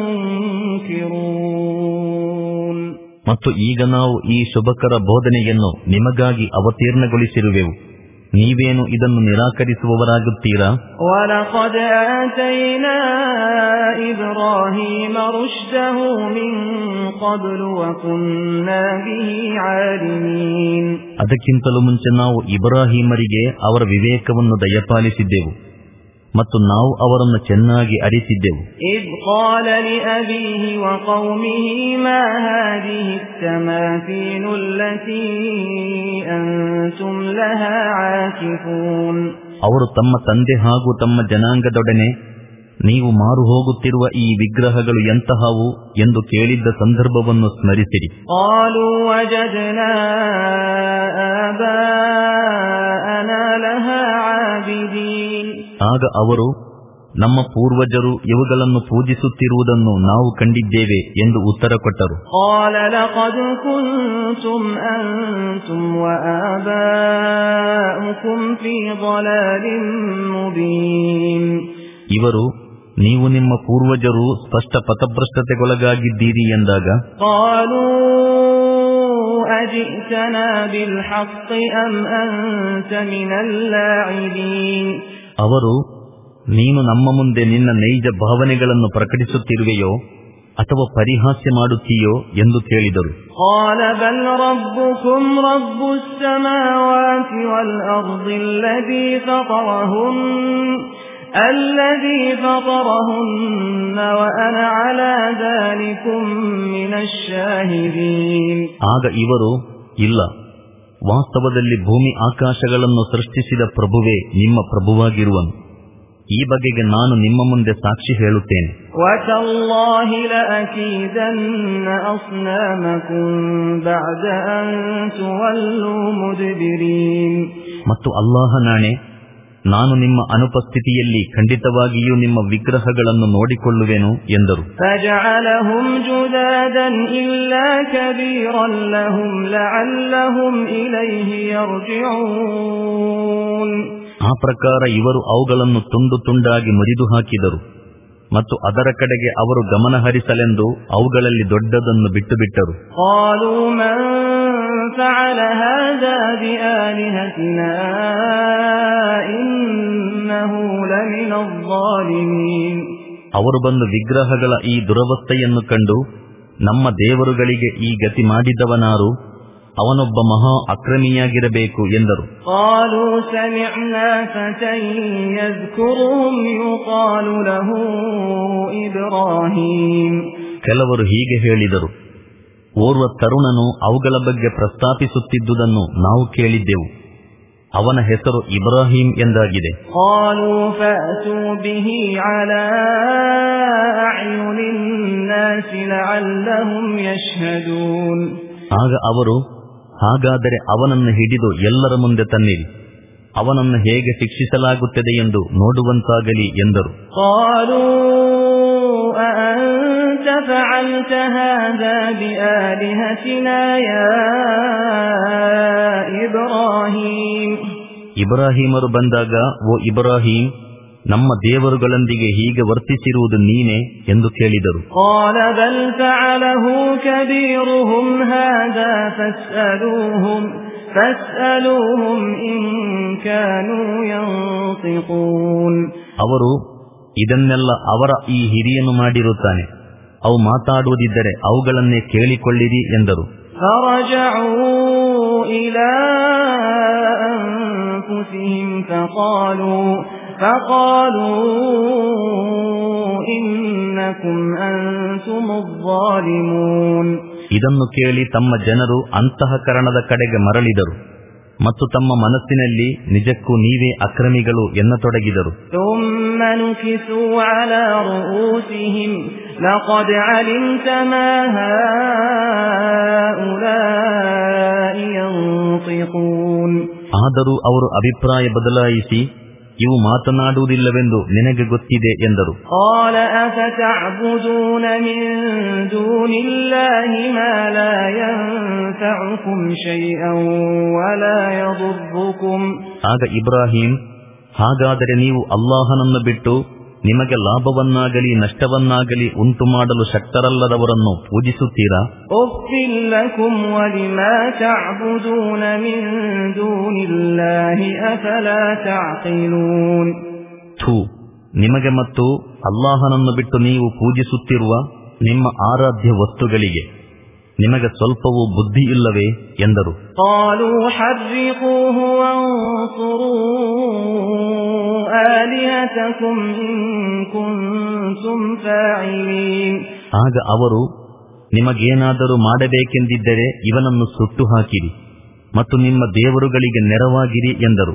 مُنْكِرُونَ. ಮತ್ತು ಈಗ ನಾವು ಈ ಶುಭಕರ ಬೋಧನೆಯನ್ನು ನಿಮಗಾಗಿ ಅವತೀರ್ಣಗೊಳಿಸಿರುವೆವು, ನೀವೇನು ಇದನ್ನು ನಿರಾಕರಿಸುವವರಾಗುತ್ತೀರಾ? وَلَقَدْ آتَيْنَا إِبْرَاهِيمَ رُشْدَهُ مِنْ قَبْلُ وَكُنَّا بِهِ عَالِمِينَ. ಅದಕ್ಕಿಂತಲೂ ಮುಂಚೆ ನಾವು ಇಬ್ರಾಹಿಮರಿಗೆ ಅವರ ವಿವೇಕವನ್ನು ದಯಪಾಲಿಸಿದ್ದೆವು ಮತ್ತು ನಾವು ಅವರನ್ನು ಚೆನ್ನಾಗಿ ಅರಿತಿದ್ದೆವು. إِذْ قَالَ لِأَبِيهِ وَقَوْمِهِ مَا هَذِهِ التَّمَاثِيلُ الَّتِي أَنْتُمْ لَهَا عَاكِفُونَ. ಅವರು ತಮ್ಮ ತಂದೆ ಹಾಗೂ ತಮ್ಮ ಜನಾಂಗದೊಡನೆ, ನೀವು ಮಾರು ಹೋಗುತ್ತಿರುವ ಈ ವಿಗ್ರಹಗಳು ಎಂತಹವು ಎಂದು ಕೇಳಿದ್ದ ಸಂದರ್ಭವನ್ನು ಸ್ಮರಿಸಿರಿ. قَالُوا وَجَدْنَا آبَاءَنَا لَهَا عَابِدِينَ. ಆಗ ಅವರು, ನಮ್ಮ ಪೂರ್ವಜರು ಇವುಗಳನ್ನು ಪೂಜಿಸುತ್ತಿರುವುದನ್ನು ನಾವು ಕಂಡಿದ್ದೇವೆ ಎಂದು ಉತ್ತರ ಕೊಟ್ಟರು. قَالَ لَقَدْ كُنْتُمْ أَنْتُمْ وَآبَاؤُكُمْ فِي ضَلَالٍ مُبِينٍ. ಇವರು, ನೀವು ನಿಮ್ಮ ಪೂರ್ವಜರು ಸ್ಪಷ್ಟ ಪಥಭ್ರಷ್ಟತೆಗೊಳಗಾಗಿದ್ದೀರಿ ಎಂದಾಗ, قَالُوا أَجِئْتَنَا بِالْحَقِّ أَمْ أَنْتَ مِنَ اللاعبين. ಅವರು, ನೀನು ನಮ್ಮ ಮುಂದೆ ನಿನ್ನ ನೈಜ ಭಾವನೆಗಳನ್ನು ಪ್ರಕಟಿಸುತ್ತಿರುವೆಯೋ ಅಥವಾ ಪರಿಹಾಸ್ಯ ಮಾಡುತ್ತೀಯೋ ಎಂದು ಕೇಳಿದರು. قَالَ بَلْ رَبُّكُمْ رَبُّ السَّمَاوَاتِ وَالْأَرْضِ الَّذِي فَطَرَهُنَّ الَّذِي فَطَرَهُنَّ وَأَنَا عَلَى ذَلِكُمْ مِنَ الشَّاهِدِينَ. ಆಗ ಇವರು, ಇಲ್ಲ, ವಾಸ್ತವದಲ್ಲಿ ಭೂಮಿ ಆಕಾಶಗಳನ್ನು ಸೃಷ್ಟಿಸಿದ ಪ್ರಭುವೇ ನಿಮ್ಮ ಪ್ರಭುವಾಗಿರುವನು, ಈ ಬಗೆಗೆ ನಾನು ನಿಮ್ಮ ಮುಂದೆ ಸಾಕ್ಷಿ ಹೇಳುತ್ತೇನೆ. وَتَاللَّهِ لَأَكِيدَنَّ أَصْنَامَكُمْ بَعْدَ أَن تُوَلُّوا مُدْبِرِينَ. ಮತ್ತು ಅಲ್ಲಾಹ ನಾಣೆ, ನಾನು ನಿಮ್ಮ ಅನುಪಸ್ಥಿತಿಯಲ್ಲಿ ಖಂಡಿತವಾಗಿಯೂ ನಿಮ್ಮ ವಿಗ್ರಹಗಳನ್ನು ನೋಡಿಕೊಳ್ಳುವೆನು ಎಂದರು. فَجَعَلَهُمْ جُذَاذًا إِلَّا كَبِيرًا لَهُمْ لَعَلَّهُمْ إِلَيْهِ يَرْجِعُونَ. ಆ ಪ್ರಕಾರ ಇವರು ಅವುಗಳನ್ನು ತುಂಡು ತುಂಡಾಗಿ ಮುರಿದು ಹಾಕಿದರು ಮತ್ತು ಅದರ ಕಡೆಗೆ ಅವರು ಗಮನಹರಿಸಲೆಂದು ಅವುಗಳಲ್ಲಿ ದೊಡ್ಡದನ್ನು ಬಿಟ್ಟು ಬಿಟ್ಟರು. قَالُوا مَنْ فَعَلَ هَذَا بِآلِهَتِنَا إِنَّهُ لَمِنَ الظَّالِمِينَ. ಅವರು ಬಂದು ವಿಗ್ರಹಗಳ ಈ ದುರವಸ್ಥೆಯನ್ನು ಕಂಡು, ನಮ್ಮ ದೇವರುಗಳಿಗೆ ಈ ಗತಿ ಮಾಡಿದವನಾರು, ಅವನೊಬ್ಬ ಮಹಾ ಅಕ್ರಮಿಯಾಗಿರಬೇಕು ಎಂದರು. قَالُوا سَمِعْنَا فَتًى يَذْكُرُهُمْ يُقَالُ لَهُ إِبْرَاهِيمُ. ಕೆಲವರು ಹೀಗೆ ಹೇಳಿದರು, ಓರ್ವ ತರುಣನು ಅವುಗಳ ಬಗ್ಗೆ ಪ್ರಸ್ತಾಪಿಸುತ್ತಿದ್ದುದನ್ನು ನಾವು ಕೇಳಿದ್ದೆವು, ಅವನ ಹೆಸರು ಇಬ್ರಾಹಿಂ ಎಂದಾಗಿದೆ. قَالُوا فَأْتُوا بِهِ عَلَى أَعْيُنِ النَّاسِ لَعَلَّهُمْ يَشْهَدُونَ. ಆಗ ಅವರು, ಹಾಗಾದರೆ ಅವನನ್ನು ಹಿಡಿದು ಎಲ್ಲರ ಮುಂದೆ ತನ್ನಿರಿ, ಅವನನ್ನು ಹೇಗೆ ಶಿಕ್ಷಿಸಲಾಗುತ್ತದೆ ಎಂದು ನೋಡುವಂತಾಗಲಿ ಎಂದರು. قَالُوا أَأَنْتَ فَعَلْتَ هَذَا بِآلِهَتِنَا يَا إِبْرَاهِيمُ. ಇಬ್ರಾಹಿಮರು ಬಂದಾಗ, ಓ ಇಬ್ರಾಹಿಂ, ನಮ್ಮ ದೇವರುಗಳೊಂದಿಗೆ ಹೀಗೆ ವರ್ತಿಸಿರುವುದು ನೀನೇ ಎಂದು ಕೇಳಿದರು. قَالَ بَلْ فَعَلَهُ كَبِيرُهُمْ هَذَا فَاسْأَلُوهُمْ فَاسْأَلُوهُمْ إِن كَانُوا يَنطِقُونَ. ಅವರು, ಇದನ್ನೆಲ್ಲ ಅವರ ಈ ಹಿರಿಯನು ಮಾಡಿರುತ್ತಾನೆ, ಅವು ಮಾತಾಡುವುದಿದ್ದರೆ ಅವುಗಳನ್ನೇ ಕೇಳಿಕೊಳ್ಳಿರಿ ಎಂದರು. فَرَجَعُوا إِلَى أَنفُسِهِمْ فَقَالُوا فَقَالُوا إِنَّكُمْ أَنْتُمُ الظَّالِمُونَ. ಇದನ್ನು ಕೇಳಿ ತಮ್ಮ ಜನರು ಅಂತಃಕರಣದ ಕಡೆಗೆ ಮರಳಿದರು ಮತ್ತು ತಮ್ಮ ಮನಸ್ಸಿನಲ್ಲಿ ನಿಜಕ್ಕೂ ನೀವೇ ಅಕ್ರಮಿಗಳು ಎನ್ನತೊಡಗಿದರು. ಆದರೂ ಅವರು ಅಭಿಪ್ರಾಯ ಬದಲಾಯಿಸಿ ಇವು ಮಾತನಾಡುವುದಿಲ್ಲವೆಂದು ನಿನಗೆ ಗೊತ್ತಿದೆ ಎಂದರು. ಆಗ ಇಬ್ರಾಹಿಂ, ಹಾಗಾದರೆ ನೀವು ಅಲ್ಲಾಹನನ್ನು ಬಿಟ್ಟು ನಿಮಗೆ ಲಾಭವನ್ನಾಗಲಿ ನಷ್ಟವನ್ನಾಗಲಿ ಉಂಟು ಮಾಡಲು ಶಕ್ತರಲ್ಲದವರನ್ನು ಪೂಜಿಸುತ್ತೀರಾ? ಥೂ, ನಿಮಗೆ ಮತ್ತು ಅಲ್ಲಾಹನನ್ನು ಬಿಟ್ಟು ನೀವು ಪೂಜಿಸುತ್ತಿರುವ ನಿಮ್ಮ ಆರಾಧ್ಯ ವಸ್ತುಗಳಿಗೆ ನಿಮಗೆ ಸ್ವಲ್ಪವೂ ಬುದ್ಧಿ ಇಲ್ಲವೇ ಎಂದರು. ಆಗ ಅವರು, ನಿಮಗೇನಾದರೂ ಮಾಡಬೇಕೆಂದಿದ್ದರೆ ಇವನನ್ನು ಸುಟ್ಟು ಹಾಕಿರಿ ಮತ್ತು ನಿಮ್ಮ ದೇವರುಗಳಿಗೆ ನೆರವಾಗಿರಿ ಎಂದರು.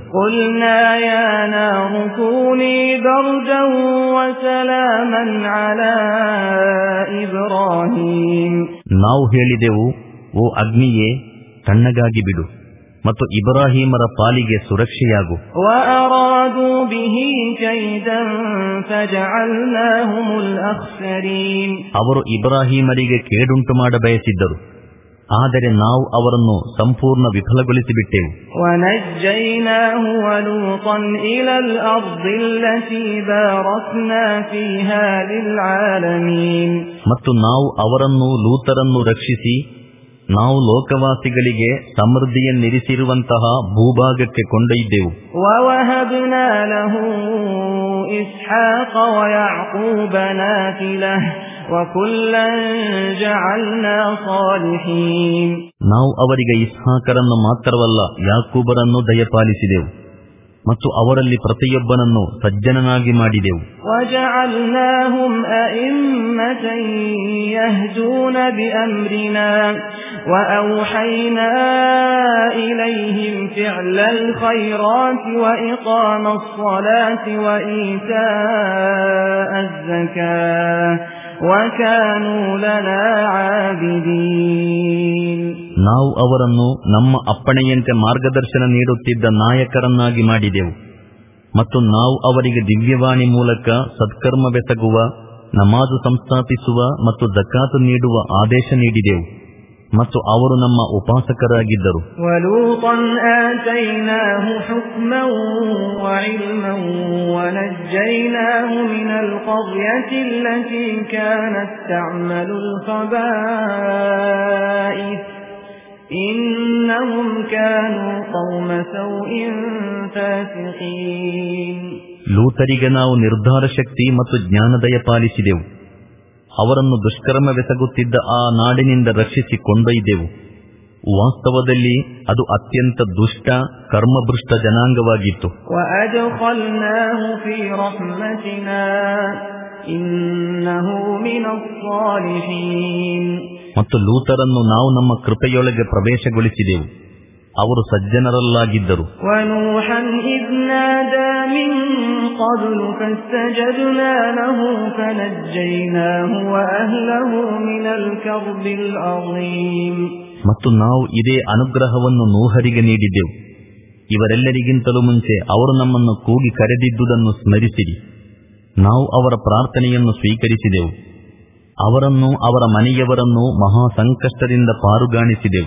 ನಾವು ಹೇಳಿದೆವು, ಓ ಅಗ್ನಿಯೇ ತಣ್ಣಗಾಗಿ ಬಿಡು ಮತ್ತು ಇಬ್ರಾಹಿಮರ ಪಾಲಿಗೆ ಸುರಕ್ಷೆಯಾಗು. ಅವರು ಇಬ್ರಾಹಿಮರಿಗೆ ಕೇಡುಂಟು ಮಾಡಬಯಸಿದ್ದರು, ಆದರೆ ನಾವು ಅವರನ್ನು ಸಂಪೂರ್ಣ ವಿಫಲಗೊಳಿಸಿಬಿಟ್ಟೆವು. ಮತ್ತು ನಾವು ಅವರನ್ನು ಲೂತರನ್ನು ರಕ್ಷಿಸಿ ನಾವು ಲೋಕವಾಸಿಗಳಿಗೆ ಸಮೃದ್ಧಿಯನ್ನಿರಿಸಿರುವಂತಹ ಭೂಭಾಗಕ್ಕೆ ಕೊಂಡೊಯ್ದೆವು. ನಾವು ಅವರಿಗೆ ಇಸ್ಹಾಕರನ್ನು ಮಾತ್ರವಲ್ಲ ಯಾಕೂಬರನ್ನು ದಯಪಾಲಿಸಿದೆವು ಮತ್ತು ಅವರಲ್ಲಿ ಪ್ರತಿಯೊಬ್ಬನನ್ನು ಸಜ್ಜನನಾಗಿ ಮಾಡಿದೆವು. وأوحينا إليهم فعل الخيرات وإقام الصلاة وإيتاء الزكاة وكانوا لنا عابدين. ನಾವು ಅವರನ್ನು ನಮ್ಮ ಅಪ್ಪಣೆಯಂತೆ ಮಾರ್ಗದರ್ಶನ ನೀಡುತ್ತಿದ್ದ ನಾಯಕರನ್ನಾಗಿ ಮಾಡಿದೆವು ಮತ್ತು ನಾವು ಅವರಿಗೆ ದಿವ್ಯವಾಣಿ ಮೂಲಕ ಸತ್ಕರ್ಮವೆಸಗುವ, ನಮಾಜು ಸಂಸ್ಥಾಪಿಸುವ ಮತ್ತು ಜಕಾತು ನೀಡುವ ಆದೇಶ ನೀಡಿದೆವು ಮತ್ತು ಅವರು ನಮ್ಮ ಉಪಾಸಕರಾಗಿದ್ದರು. ಲೂತರಿಗೆ ನಾವು ನಿರ್ಧಾರ ಶಕ್ತಿ ಮತ್ತು ಜ್ಞಾನದಯ ಪಾಲಿಸಿದೆವು. ಅವರನ್ನು ದುಷ್ಕರ್ಮವೆಸಗುತ್ತಿದ್ದ ಆ ನಾಡಿನಿಂದ ರಕ್ಷಿಸಿ ಕೊಂಡೊಯ್ದೆವು. ವಾಸ್ತವದಲ್ಲಿ ಅದು ಅತ್ಯಂತ ದುಷ್ಟ ಕರ್ಮಭೃಷ್ಟ ಜನಾಂಗವಾಗಿತ್ತು. ಮತ್ತು ಲೂತರನ್ನು ನಾವು ನಮ್ಮ ಕೃಪೆಯೊಳಗೆ ಪ್ರವೇಶಗೊಳಿಸಿದೆವು, ಅವರು ಸಜ್ಜನರಲ್ಲಾಗಿದ್ದರು. ಮತ್ತು ನಾವು ಇದೇ ಅನುಗ್ರಹವನ್ನು ನೂಹರಿಗೆ ನೀಡಿದ್ದೆವು. ಇವರೆಲ್ಲರಿಗಿಂತಲೂ ಮುಂಚೆ ಅವರು ನಮ್ಮನ್ನು ಕೂಗಿ ಕರೆದಿದ್ದುದನ್ನು ಸ್ಮರಿಸಿರಿ. ನಾವು ಅವರ ಪ್ರಾರ್ಥನೆಯನ್ನು ಸ್ವೀಕರಿಸಿದೆವು, ಅವರನ್ನು ಅವರ ಮನೆಯವರನ್ನು ಮಹಾ ಸಂಕಷ್ಟದಿಂದ ಪಾರುಗಾಣಿಸಿದೆವು.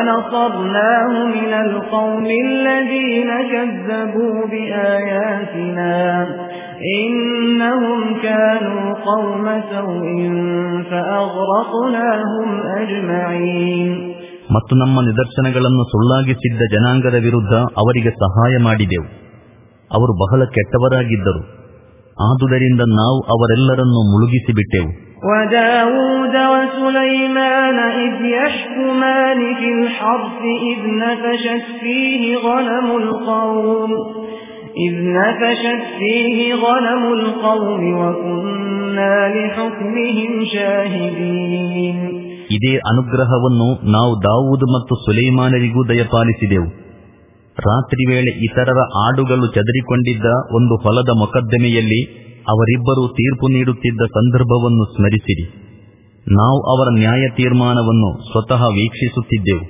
ಮತ್ತು ನಮ್ಮ ನಿದರ್ಶನಗಳನ್ನು ಸುಳ್ಳಾಗಿಸಿದ್ದ ಜನಾಂಗದ ವಿರುದ್ಧ ಅವರಿಗೆ ಸಹಾಯ ಮಾಡಿದೆವು. ಅವರು ಬಹಳ ಕೆಟ್ಟವರಾಗಿದ್ದರು, ಆದುದರಿಂದ ನಾವು ಅವರೆಲ್ಲರನ್ನು ಮುಳುಗಿಸಿಬಿಟ್ಟೆವು. وداود وسليمان إذ يحكمان في الحرث إذ نفشت فيه غنم القوم إذ نفشت فيه غنم القوم وكنا لحكمهم شاهدين. ಇದೇ ಅನುಗ್ರಹವನ್ನು ನಾವು ದಾವೂದ್ ಮತ್ತು ಸುಲೈಮಾನರಿಗೂ ದಯಪಾಲಿಸಿದೆವು. ರಾತ್ರಿ ವೇಳೆ ಇತರರ ಆಡುಗಳು ಚದರಿಕೊಂಡಿದ್ದ ಒಂದು ಹೊಲದ ಮೊಕದ್ದಮೆಯಲ್ಲಿ ಅವರಿಬ್ಬರು ತೀರ್ಪು ನೀಡುತ್ತಿದ್ದ ಸಂದರ್ಭವನ್ನು ಸ್ಮರಿಸಿರಿ. ನಾವು ಅವರ ನ್ಯಾಯ ತೀರ್ಮಾನವನ್ನು ಸ್ವತಃ ವೀಕ್ಷಿಸುತ್ತಿದ್ದೆವು.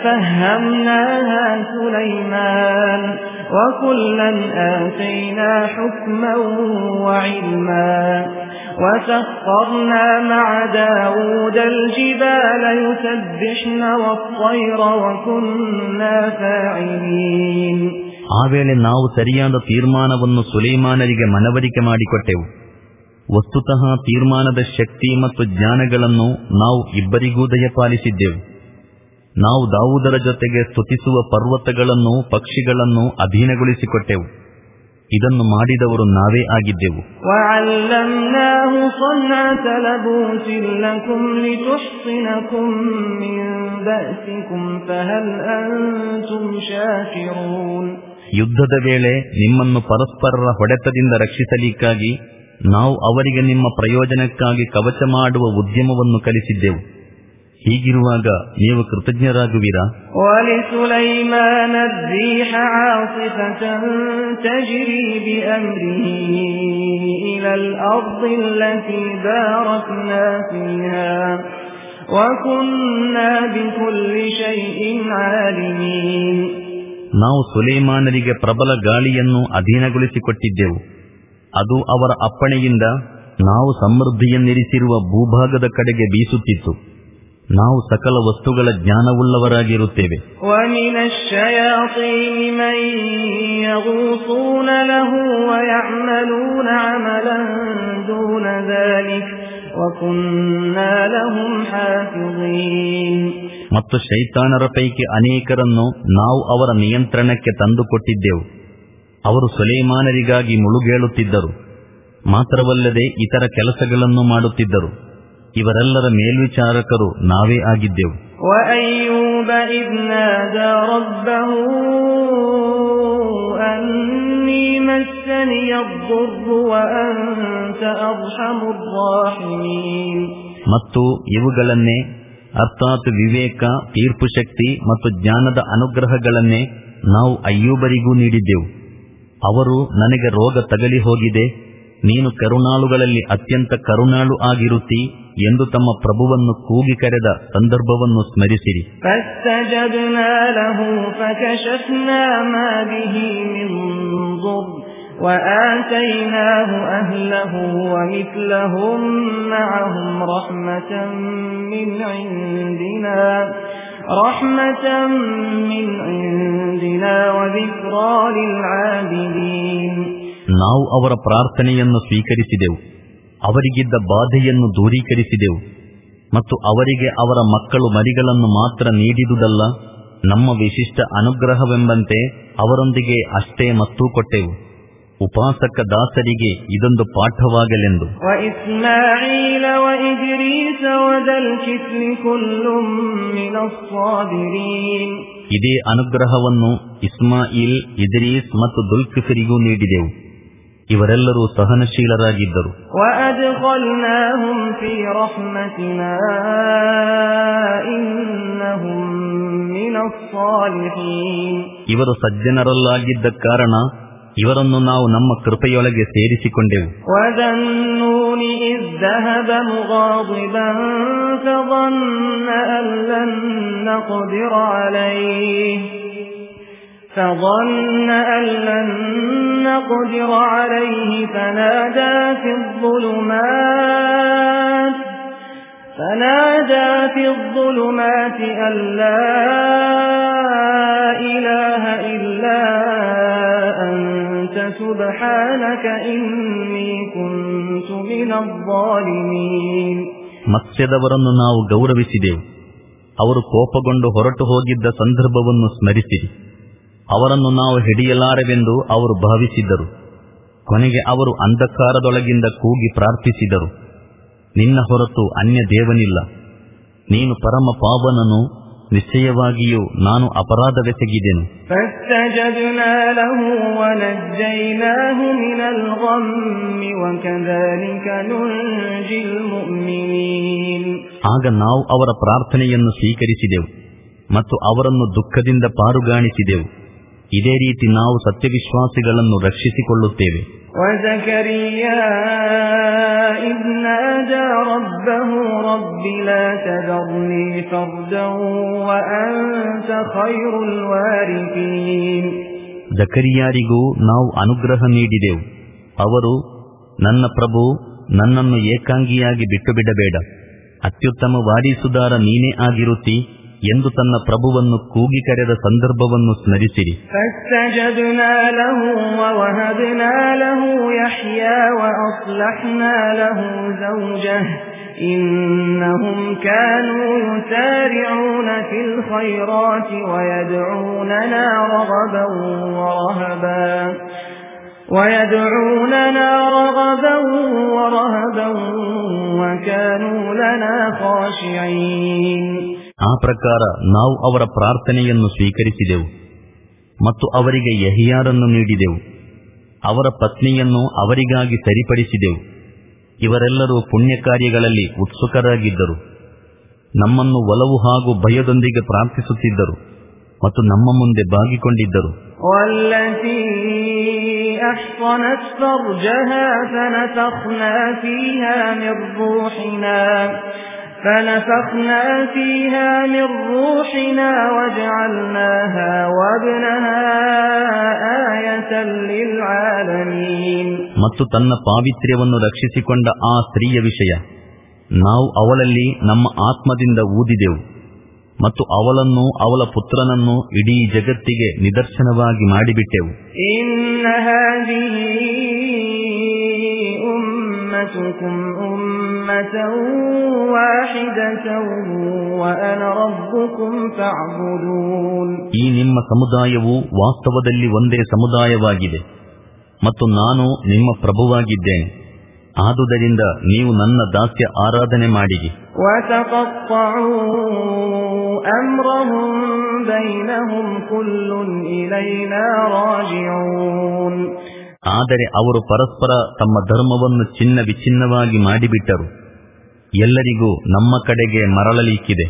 وسخرنا مع داود الجبال يسبحن والطير وكنا فاعلين. ಆ ವೇಳೆ ನಾವು ಸರಿಯಾದ ತೀರ್ಮಾನವನ್ನು ಸುಲೈಮಾನರಿಗೆ ಮನವರಿಕೆ ಮಾಡಿಕೊಟ್ಟೆವು. ವಸ್ತುತಃ ತೀರ್ಮಾನದ ಶಕ್ತಿ ಮತ್ತು ಜ್ಞಾನಗಳನ್ನು ನಾವು ಇಬ್ಬರಿಗೂ ದಯಪಾಲಿಸಿದ್ದೆವು. ನಾವು ದಾವೂದರ ಜೊತೆಗೆ ಸ್ತುತಿಸುವ ಪರ್ವತಗಳನ್ನು ಪಕ್ಷಿಗಳನ್ನು ಅಧೀನಗೊಳಿಸಿಕೊಟ್ಟೆವು. ಇದನ್ನು ಮಾಡಿದವರು ನಾವೇ ಆಗಿದ್ದೆವು. ಯುದ್ಧದ ವೇಳೆ ನಿಮ್ಮನ್ನು ಪರಸ್ಪರರ ಹೊಡೆತದಿಂದ ರಕ್ಷಿಸಲಿಕ್ಕಾಗಿ ನಾವು ಅವರಿಗೆ ನಿಮ್ಮ ಪ್ರಯೋಜನಕ್ಕಾಗಿ ಕವಚ ಮಾಡುವ ಉದ್ಯಮವನ್ನು ಕಲಿಸಿದ್ದೆವು. ಹೀಗಿರುವಾಗ ನೀವು ಕೃತಜ್ಞರಾಗುವಿರಾ? ನಾವು ಸುಲೈಮಾನರಿಗೆ ಪ್ರಬಲ ಗಾಳಿಯನ್ನು ಅಧೀನಗೊಳಿಸಿಕೊಟ್ಟಿದ್ದೆವು. ಅದು ಅವರ ಅಪ್ಪಣೆಯಿಂದ ನಾವು ಸಮೃದ್ಧಿಯನ್ನಿರಿಸಿರುವ ಭೂಭಾಗದ ಕಡೆಗೆ ಬೀಸುತ್ತಿತ್ತು. ನಾವು ಸಕಲ ವಸ್ತುಗಳ ಜ್ಞಾನವುಳ್ಳವರಾಗಿರುತ್ತೇವೆ. ಮತ್ತು ಶೈತಾನರ ಪೈಕಿ ಅನೇಕರನ್ನು ನಾವು ಅವರ ನಿಯಂತ್ರಣಕ್ಕೆ ತಂದುಕೊಟ್ಟಿದ್ದೆವು. ಅವರು ಸುಲೈಮಾನರಿಗಾಗಿ ಮುಳುಗೇಳುತ್ತಿದ್ದರು. ಮಾತ್ರವಲ್ಲದೆ ಇತರ ಕೆಲಸಗಳನ್ನು ಮಾಡುತ್ತಿದ್ದರು. ಇವರೆಲ್ಲರ ಮೇಲ್ವಿಚಾರಕರು ನಾವೇ ಆಗಿದ್ದೆವು. ಮತ್ತು ಇವುಗಳನ್ನೇ ಅರ್ಥಾತ್ ವಿವೇಕ, ತೀರ್ಪು ಶಕ್ತಿ ಮತ್ತು ಜ್ಞಾನದ ಅನುಗ್ರಹಗಳನ್ನೇ ನಾವು ಅಯ್ಯೂಬರಿಗೂ ನೀಡಿದ್ದೆವು. ಅವರು ನನಗೆ ರೋಗ ತಗಲಿ ಹೋಗಿದೆ, ನೀನು ಕರುಣಾಳುಗಳಲ್ಲಿ ಅತ್ಯಂತ ಕರುಣಾಳು ಆಗಿರುತ್ತಿ ಎಂದು ತಮ್ಮ ಪ್ರಭುವನ್ನು ಕೂಗಿ ಕರೆದ ಸಂದರ್ಭವನ್ನು ಸ್ಮರಿಸಿರಿ. وآتيناه أهله ومثلهم معهم رحمة من عندنا رحمة من عندنا وذكرى للعابدين. ನಾವು ಅವರ ಪ್ರಾರ್ಥನೆಯನ್ನು ಸ್ವೀಕರಿಸಿದೆವು, ಅವರಿಗಿದ್ದ ಬಾಧೆಯನ್ನು ದೂರೀಕರಿಸಿದೆವು ಮತ್ತು ಅವರಿಗೆ ಅವರ ಮಕ್ಕಳು ಮರಿಗಳನ್ನು ಮಾತ್ರ ನೀಡಿದುದಲ್ಲ, ನಮ್ಮ ವಿಶಿಷ್ಟ ಅನುಗ್ರಹವೆಂಬಂತೆ ಅವರೊಂದಿಗೆ ಅಷ್ಟೇ ಮತ್ತೂ ಕೊಟ್ಟೆವು. ಉಪಾಸಕ ದಾಸರಿಗೆ ಇದೊಂದು ಪಾಠವಾಗಲೆಂದು. ಇದೇ ಅನುಗ್ರಹವನ್ನು ಇಸ್ಮಾಯಿಲ್, ಇದ್ರೀಸ್ ಮತ್ತು ದುಲ್ಕಿಫರಿಗೂ ನೀಡಿದೆವು. ಇವರೆಲ್ಲರೂ ಸಹನಶೀಲರಾಗಿದ್ದರು. ಇವರು ಸಜ್ಜನರಲ್ಲಾಗಿದ್ದ ಕಾರಣ ಇವರನ್ನು ನಾವು ನಮ್ಮ ಕೃಪೆಯೊಳಗೆ ಸೇರಿಸಿಕೊಂಡೆವು. فظن أن لن نقدر عليه فنادى في الظلمات فنادى في الظلمات أن لا إله إلا أنت سبحانك إني كنت من الظالمين. ಮತ್ಸ್ಯದವರನ್ನು ನಾವು ಗೌರವಿಸಿದೆವು. ಅವರು ಕೋಪಗೊಂಡು ಹೊರಟು ಹೋಗಿದ್ದ ಸಂದರ್ಭವನ್ನು ಸ್ಮರಿಸಿರಿ. ಅವರನ್ನು ನಾವು ಹಿಡಿಯಲಾರೆವೆಂದು ಅವರು ಭಾವಿಸಿದ್ದರು. ಕೊನೆಗೆ ಅವರು ಅಂಧಕಾರದೊಳಗಿಂದ ಕೂಗಿ ಪ್ರಾರ್ಥಿಸಿದರು, ನಿನ್ನ ಹೊರತು ಅನ್ಯ ದೇವನಿಲ್ಲ, ನೀನು ಪರಮ ಪಾವನನು, ನಿಶ್ಚಯವಾಗಿಯೂ ನಾನು ಅಪರಾಧವೆಸಗಿದೆನು. ಆಗ ನಾವು ಅವರ ಪ್ರಾರ್ಥನೆಯನ್ನು ಸ್ವೀಕರಿಸಿದೆವು ಮತ್ತು ಅವರನ್ನು ದುಃಖದಿಂದ ಪಾರುಗಾಣಿಸಿದೆವು. ಇದೇ ರೀತಿ ನಾವು ಸತ್ಯವಿಶ್ವಾಸಿಗಳನ್ನು ರಕ್ಷಿಸಿಕೊಳ್ಳುತ್ತೇವೆ. وزكريا إذ نادى ربه رب لا تذرني فردا وأنت خير الوارثين. ಜಕರಿಯಾರಿಗೂ ನಾವು ಅನುಗ್ರಹ ನೀಡಿದೆವು. ಅವರು, ನನ್ನ ಪ್ರಭು, ನನ್ನನ್ನು ಏಕಾಂಗಿಯಾಗಿ ಬಿಟ್ಟು ಬಿಡಬೇಡ, ಅತ್ಯುತ್ತಮ ವಾರಿಸುದಾರ ನೀನೇ ಆಗಿರುತ್ತಿ ಎಂದು ತನ್ನ ಪ್ರಭುವನ್ನು ಕೂಗಿ ಕರೆದ ಸಂದರ್ಭವನ್ನು ಸ್ಮರಿಸಿರಿ. فاستجبنا له ووهبنا له يحيى وأصلحنا له زوجه إنهم كانوا يسارعون في الخيرات ويدعوننا رغبا ورهبا ويدعوننا رغبا ورهبا وكانوا لنا خاشعين. ಆ ಪ್ರಕಾರ ನಾವು ಅವರ ಪ್ರಾರ್ಥನೆಯನ್ನು ಸ್ವೀಕರಿಸಿದೆವು ಮತ್ತು ಅವರಿಗೆ ಯಹಿಯಾರನ್ನು ನೀಡಿದೆವು. ಅವರ ಪತ್ನಿಯನ್ನು ಅವರಿಗಾಗಿ ಸರಿಪಡಿಸಿದೆವು. ಇವರೆಲ್ಲರೂ ಪುಣ್ಯ ಕಾರ್ಯಗಳಲ್ಲಿ ಉತ್ಸುಕರಾಗಿದ್ದರು. ನಮ್ಮನ್ನು ಒಲವು ಹಾಗೂ ಭಯದೊಂದಿಗೆ ಪ್ರಾರ್ಥಿಸುತ್ತಿದ್ದರು ಮತ್ತು ನಮ್ಮ ಮುಂದೆ ಬಾಗಿಕೊಂಡಿದ್ದರು. والتي أحصنت فرجها فنفخنا فيها من روحنا فنفخنا فيها من روحنا وجعلناها وابنها آية للعالمين. ಮತ್ತು ತನ್ನ ಪಾವಿತ್ರ್ಯವನ್ನು ರಕ್ಷಿಸಿಕೊಂಡ ಆ ಸ್ತ್ರೀಯ ವಿಷಯ, ನಾವು ಅವಳಲ್ಲಿ ನಮ್ಮ ಆತ್ಮದಿಂದ ಊದಿದೆವು ಮತ್ತು ಅವಳನ್ನು ಅವಳ ಪುತ್ರನನ್ನು ಇಡೀ ಜಗತ್ತಿಗೆ ನಿದರ್ಶನವಾಗಿ ಮಾಡಿಬಿಟ್ಟೆವು. ಇನ್ನ ಹಾದಿಹಿ ಉಮ್ಮತುಕುಂ ಉಮ್ಮತನ್ ವಾಹಿದತನ್ ವಅನ ರಬ್ಬುಕುಂ ಫಅ್ಬುದೂನ್. ಈ ನಿಮ್ಮ ಸಮುದಾಯವು ವಾಸ್ತವದಲ್ಲಿ ಒಂದೇ ಸಮುದಾಯವಾಗಿದೆ ಮತ್ತು ನಾನು ನಿಮ್ಮ ಪ್ರಭುವಾಗಿದ್ದೇನೆ. ಆದುದರಿಂದ ನೀವು ನನ್ನ ದಾಸ್ಯ ಆರಾಧನೆ ಮಾಡಿರಿ. ಆದರೆ ಅವರು ಪರಸ್ಪರ ತಮ್ಮ ಧರ್ಮವನ್ನು ಚಿನ್ನ ವಿಚ್ಛಿನ್ನವಾಗಿ ಮಾಡಿಬಿಟ್ಟರು. ಎಲ್ಲರಿಗೂ ನಮ್ಮ ಕಡೆಗೆ ಮರಳಲಿಕ್ಕಿದೆ.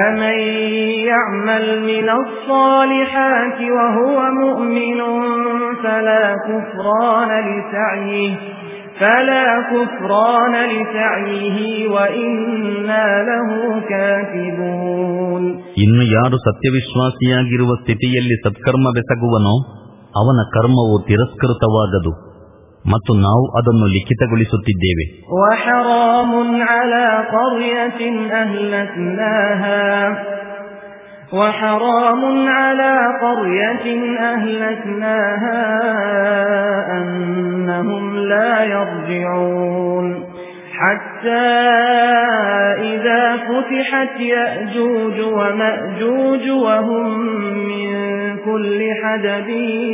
فلا كفران لسعيه وإنا له كاتبون. ಇನ್ನು ಯಾರು ಸತ್ಯವಿಶ್ವಾಸಿಯಾಗಿರುವ ಸ್ಥಿತಿಯಲ್ಲಿ ಸತ್ಕರ್ಮವೆಸಗುವನೋ ಅವನ ಕರ್ಮವು ತಿರಸ್ಕೃತವಾಗದು ಮತ್ತು ನಾವು ಅದನ್ನು ಲಿಖಿತಗೊಳಿಸುತ್ತಿದ್ದೇವೆ. وحرام على قرية أهلكناها وحرام على قرية أهلكناها أنهم لا يرجعون حتى إذا فتحت يأجوج ومأجوج وهم من كل حدب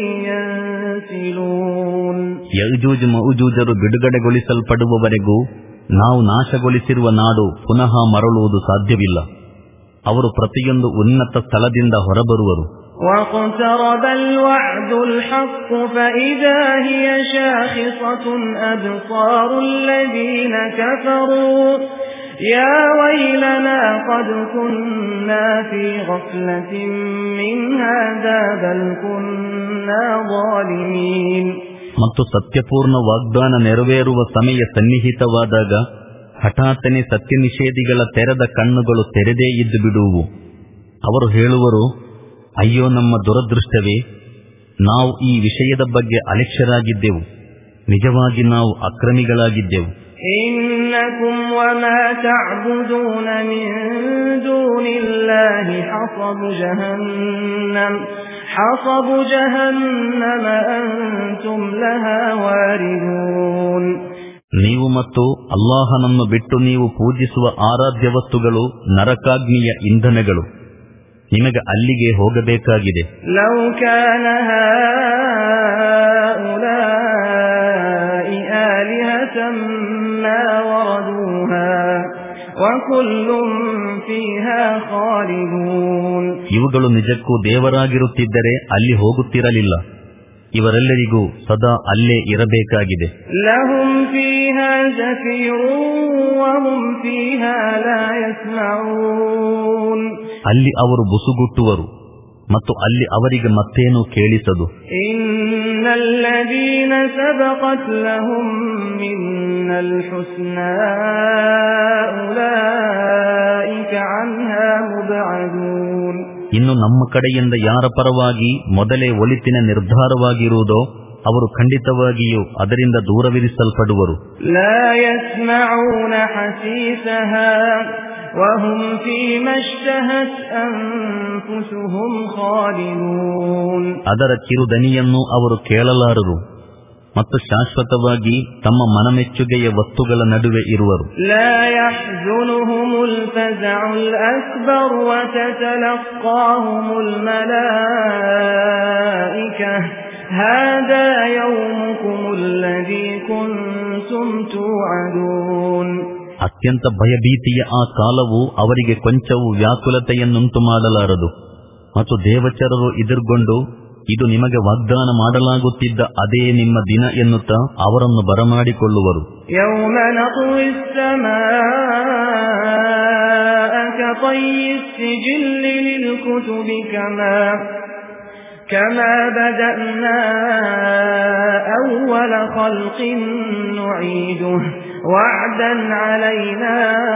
ينسلون. ಯಜೂಜ್ ಮೌಜೂಜರು ಬಿಡುಗಡೆಗೊಳಿಸಲ್ಪಡುವವರೆಗೂ ನಾವು ನಾಶಗೊಳಿಸಿರುವ ನಾಡು ಪುನಃ ಮರಳುವುದು ಸಾಧ್ಯವಿಲ್ಲ. ಅವರು ಪ್ರತಿಯೊಂದು ಉನ್ನತ ಸ್ಥಳದಿಂದ ಹೊರಬರುವರು. واقترب الوعد الحق فإذا هي شاخصة أبصار الذين كفروا يا ويلنا قد كنا في غفلة من هذا بل كنا ظالمين. ಮತ್ತು ಸತ್ಯಪೂರ್ಣ ವಾಗ್ದಾನ ನೆರವೇರುವ ಸಮಯ ಸನ್ನಿಹಿತವಾದಾಗ ಹಠಾತ್ತನೆ ಸತ್ಯ ನಿಷೇಧಿಗಳ ತೆರೆದ ಕಣ್ಣುಗಳು ತೆರೆದೇ ಇದ್ದು ಬಿಡುವು. ಅವರು ಹೇಳುವರು, ಅಯ್ಯೋ ನಮ್ಮ ದುರದೃಷ್ಟವೇ, ನಾವು ಈ ವಿಷಯದ ಬಗ್ಗೆ ಅಲಕ್ಷ್ಯರಾಗಿದ್ದೆವು, ನಿಜವಾಗಿ ನಾವು ಅಕ್ರಮಿಗಳಾಗಿದ್ದೆವು. ಇನ್ನಕುಂ ವಮಾ ತಅಬುದೂನ ಮಿನ್ ದೂನಿಲ್ಲಾಹಿ ಹಸಬು ಜಹನ್ನಂ ಹಸಬು ಜಹನ್ನಮ ಅಂತುಂ ಲಹಾ ವಾರಿದೂನ್. ನೀವು ಮತ್ತು ಅಲ್ಲಾಹನನ್ನು ಬಿಟ್ಟು ನೀವು ಪೂಜಿಸುವ ಆರಾಧ್ಯ ವಸ್ತುಗಳು ನರಕಾಗ್ನಿಯ ಇಂಧನಗಳು, ನಿಮಗೆ ಅಲ್ಲಿಗೆ ಹೋಗಬೇಕಾಗಿದೆ. ಲೌ ಕಾನ ಹಾಉಲಾಇ ಆಲಿಹತಂ ಮಾ ವರದೂಹಾ ವಕುಲ್ಲುಂ ಫೀಹಾ ಖಾಲಿದೂನ್. ಇವುಗಳು ನಿಜಕ್ಕೂ ದೇವರಾಗಿರುತ್ತಿದ್ದರೆ ಅಲ್ಲಿ ಹೋಗುತ್ತಿರಲಿಲ್ಲ. ಇವರೆಲ್ಲರಿಗೂ ಸದಾ ಅಲ್ಲೇ ಇರಬೇಕಾಗಿದೆ. ಲಹುಂ ಫೀಹಾ ಜಫೀರುನ್ ವಹುಂ ಫೀಹಾ ಲಾ ಯಸ್ಮಊನ್. ಅಲ್ಲಿ ಅವರು ಬುಸುಗುಟ್ಟುವರು ಮತ್ತು ಅಲ್ಲಿ ಅವರಿಗೆ ಮತ್ತೇನು ಕೇಳಿಸದು. ಇನ್ನಲ್ಲದೀನ ಸಬಕತ್ ಲಹುಂ ಮಿನ್ನಲ್ ಹುಸ್ನಾ ಉಲೈಕ ಅನ್ಹಾ ಮುಬ್ಅದೂನ್. ಇನ್ನು ನಮ್ಮ ಕಡೆಯಿಂದ ಯಾರ ಪರವಾಗಿ ಮೊದಲೇ ಒಳಿತಿನ ನಿರ್ಧಾರವಾಗಿರುವುದೋ ಅವರು ಖಂಡಿತವಾಗಿಯೂ ಅದರಿಂದ ದೂರವಿರಿಸಲ್ಪಡುವರು. ಲಾ ಯಸ್ಮಊನ ಹಸೀಸಹಾ ವಹುಂ ಫೀಮಾ ಇಶ್ತಹತ್ ಅನ್ಫುಸುಹುಂ ಖಾಲಿದೂನ್. ಅದರ ಕಿರುದನಿಯನ್ನು ಅವರು ಕೇಳಲಾರರು ಮತ್ತು ಶಾಶ್ವತವಾಗಿ ತಮ್ಮ ಮನಮೆಚ್ಚುಗೆಯ ವಸ್ತುಗಳ ನಡುವೆ ಇರುವರು. ಲಾ ಯಹ್ಜುನುಹುಮುಲ್ ಫಜಉಲ್ ಅಕ್ಬರ್ ವ ತತಲಕ್ಕಾಹುಮುಲ್ ಮಲಾಯಿಕಾ ಹಾದಾ ಯೌಮುಕುಮುಲ್ ಲದೀ ಕುಂತುಂ ತುಅದೂನ್. ಅತ್ಯಂತ ಭಯಭೀತಿಯ ಆ ಕಾಲವು ಅವರಿಗೆ ಕೊಂಚವೂ ವ್ಯಾಕುಲತೆಯನ್ನುಂಟು ಮಾಡಲಾರದು ಮತ್ತು ದೇವಚರರು ಎದುರುಗೊಂಡು ಇದು ನಿಮಗೆ ವಾಗ್ದಾನ ಮಾಡಲಾಗುತ್ತಿದ್ದ ಅದೇ ನಿಮ್ಮ ದಿನ ಎನ್ನುತ್ತಾ ಅವರನ್ನು ಬರಮಾಡಿಕೊಳ್ಳುವರು. ಯೌಮ ನತ್ವಿಸ್ ಸಮಾಅ ಕತಯ್ಯಿಸ್ ಸಿಜಿಲ್ಲಿ ಲಿಲ್ ಕುತುಬಿ ಕಮಾ ಕಮಾ ಬದಅನಾ ಅವ್ವಲ ಖಲ್ಕಿನ್ ನುഈದುಹು ವಅದನ್ ಅಲೈನಾ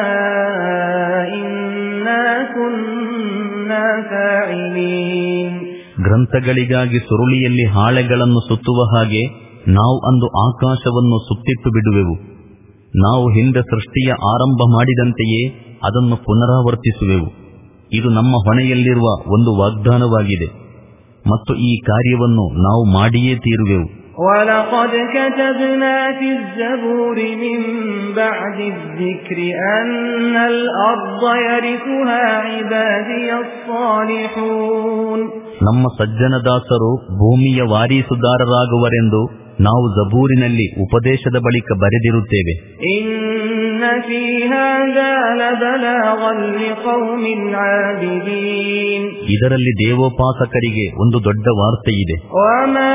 ಇನ್ನಾ ಕುನ್ನಾ ಫಾಯಿಲೀನ್. ಗ್ರಂಥಗಳಿಗಾಗಿ ಸುರುಳಿಯಲ್ಲಿ ಹಾಳೆಗಳನ್ನು ಸುತ್ತುವ ಹಾಗೆ ನಾವು ಅಂದು ಆಕಾಶವನ್ನು ಸುತ್ತಿಟ್ಟು ಬಿಡುವೆವು. ನಾವು ಹಿಂದೆ ಸೃಷ್ಟಿಯ ಆರಂಭ ಮಾಡಿದಂತೆಯೇ ಅದನ್ನು ಪುನರಾವರ್ತಿಸುವೆವು. ಇದು ನಮ್ಮ ಹೊಣೆಯಲ್ಲಿರುವ ಒಂದು ವಾಗ್ದಾನವಾಗಿದೆ ಮತ್ತು ಈ ಕಾರ್ಯವನ್ನು ನಾವು ಮಾಡಿಯೇ ತೀರುವೆವು. وَلَقَدْ كَتَبْنَا فِي الزَّبُورِ مِنْ بَعْدِ الذِّكْرِ أَنَّ الْأَرْضَ يَرِثُهَا عِبَادِيَ الصَّالِحُونَ. ನಮ್ಮ ಸಜ್ಜನದಾಸರು ಭೂಮಿಯ ವಾರೀಸುದಾರರಾಗುವರೆಂದು ನಾವು ಜಬೂರಿನಲ್ಲಿ ಉಪದೇಶದ ಬಳಿಕ ಬರೆದಿರುತ್ತೇವೆ. ಇನ್ನ ಫೀ ಹಾದಾ ಲಬಲಾಗನ್ ಲಿಕೌಮಿನ್ ಆಬಿದೀನ್. ಇದರಲ್ಲಿ ದೇವೋಪಾಸಕರಿಗೆ ಒಂದು ದೊಡ್ಡ ವಾರ್ತೆಯಿದೆ. ವಮಾ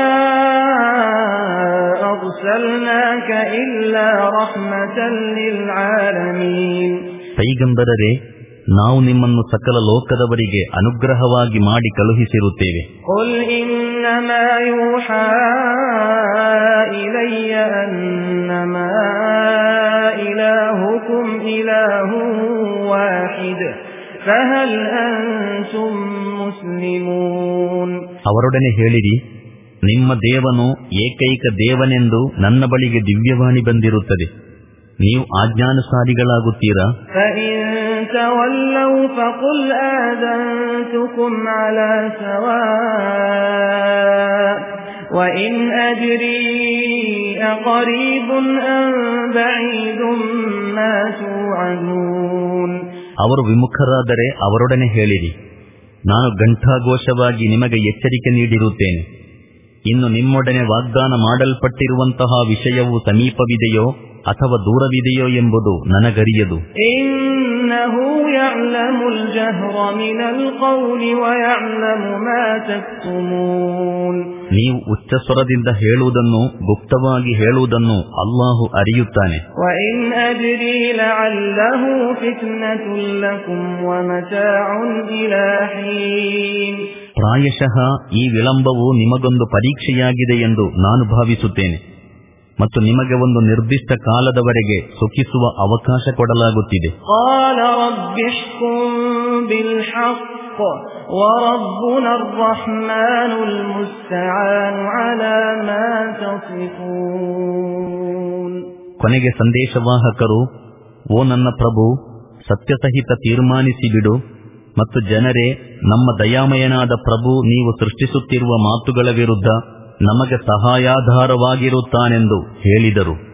ಅರ್ಸಲ್ನಾಕ ಇಲ್ಲಾ ರಹ್ಮತನ್ ಲಿಲ್ ಆಲಮೀನ್. ಪೈಗಂಬರರೇ, ನಾವು ನಿಮ್ಮನ್ನು ಸಕಲ ಲೋಕದವರಿಗೆ ಅನುಗ್ರಹವಾಗಿ ಮಾಡಿ ಕಳುಹಿಸಿರುತ್ತೇವೆ. ಕುಲ್ ಇನ್ನಮಾ ಯೂಹಾ ಇಲಯ್ಯ ಅನ್ನಮಾ ಇಲಾಹುಕುಂ ಇಲಾಹುಂ ವಾಹಿದ್ ಫಹಲ್ ಅಂತುಂ ಮುಸ್ಲಿಮೂನ್. ಅವರೊಡನೆ ಹೇಳಿರಿ, ನಿಮ್ಮ ದೇವನು ಏಕೈಕ ದೇವನೆಂದು ನನ್ನ ಬಳಿಗೆ ದಿವ್ಯವಾಣಿ ಬಂದಿರುತ್ತದೆ. ನೀವು ಆಜ್ಞಾನುಸಾರಿಗಳಾಗುತ್ತೀರಾ? تولوا فقل آذنتكم على سواء وإن أدري أقريب أم بعيد ما توعدون. ಅವರು ವಿಮುಖರಾದರೆ ಅವರೊಡನೆ ಹೇಳಿರಿ, ನಾನು ಘಂಟಾಘೋಷವಾಗಿ ನಿಮಗೆ ಎಚ್ಚರಿಕೆ ನೀಡಿರುತ್ತೇನೆ. ಇನ್ನು ನಿಮ್ಮೊಡನೆ ವಾಗ್ದಾನ ಮಾಡಲ್ಪಟ್ಟಿರುವಂತಹ ವಿಷಯವು ಸಮೀಪವಿದೆಯೋ ಅಥವಾ ದೂರವಿದೆಯೋ ಎಂಬುದು ನನಗರಿಯದು. ಇನ್ನಹು ಯಅಲಮುಲ್ ಜಹ್ರ ಮಿನಲ್ ಕೌಲಿ ವ ಯಅಲಮು ಮಾ ತಕ್ತುಮೂನ್. ನೀವು ಉಚ್ಚ ಸ್ವರದಿಂದ ಹೇಳುವುದನ್ನು ಗುಪ್ತವಾಗಿ ಹೇಳುವುದನ್ನು ಅಲ್ಲಾಹು ಅರಿಯುತ್ತಾನೆ. ವ ಇನ್ ಅದ್ರಿ ಲಅಲ್ಲಹು ಫಿತ್ನತುಲ್ ಲಕುಂ ವ ಮತಾಉನ್ ಇಲಾ ಹೀನ್. ಪ್ರಾಯಶಃ ಈ ವಿಳಂಬವು ನಿಮಗೊಂದು ಪರೀಕ್ಷೆಯಾಗಿದೆ ಎಂದು ನಾನು ಭಾವಿಸುತ್ತೇನೆ ಮತ್ತು ನಿಮಗೆ ಒಂದು ನಿರ್ದಿಷ್ಟ ಕಾಲದವರೆಗೆ ಸುಖಿಸುವ ಅವಕಾಶ ಕೊಡಲಾಗುತ್ತಿದೆ. قال رب احكم بالحق وربنا الرحمن المستعان على ما تصفون. ಕೊನೆಗೆ ಸಂದೇಶವಾಹಕರು, ಓ ನನ್ನ ಪ್ರಭು, ಸತ್ಯಸಹಿತ ತೀರ್ಮಾನಿಸಿ ಬಿಡು ಮತ್ತು ಜನರೇ, ನಮ್ಮ ದಯಾಮಯನಾದ ಪ್ರಭು ನೀವು ಸೃಷ್ಟಿಸುತ್ತಿರುವ ಮಾತುಗಳ ವಿರುದ್ಧ ನಮಗೆ ಸಹಾಯಾಧಾರವಾಗಿರುತ್ತಾನೆಂದು ಹೇಳಿದರು.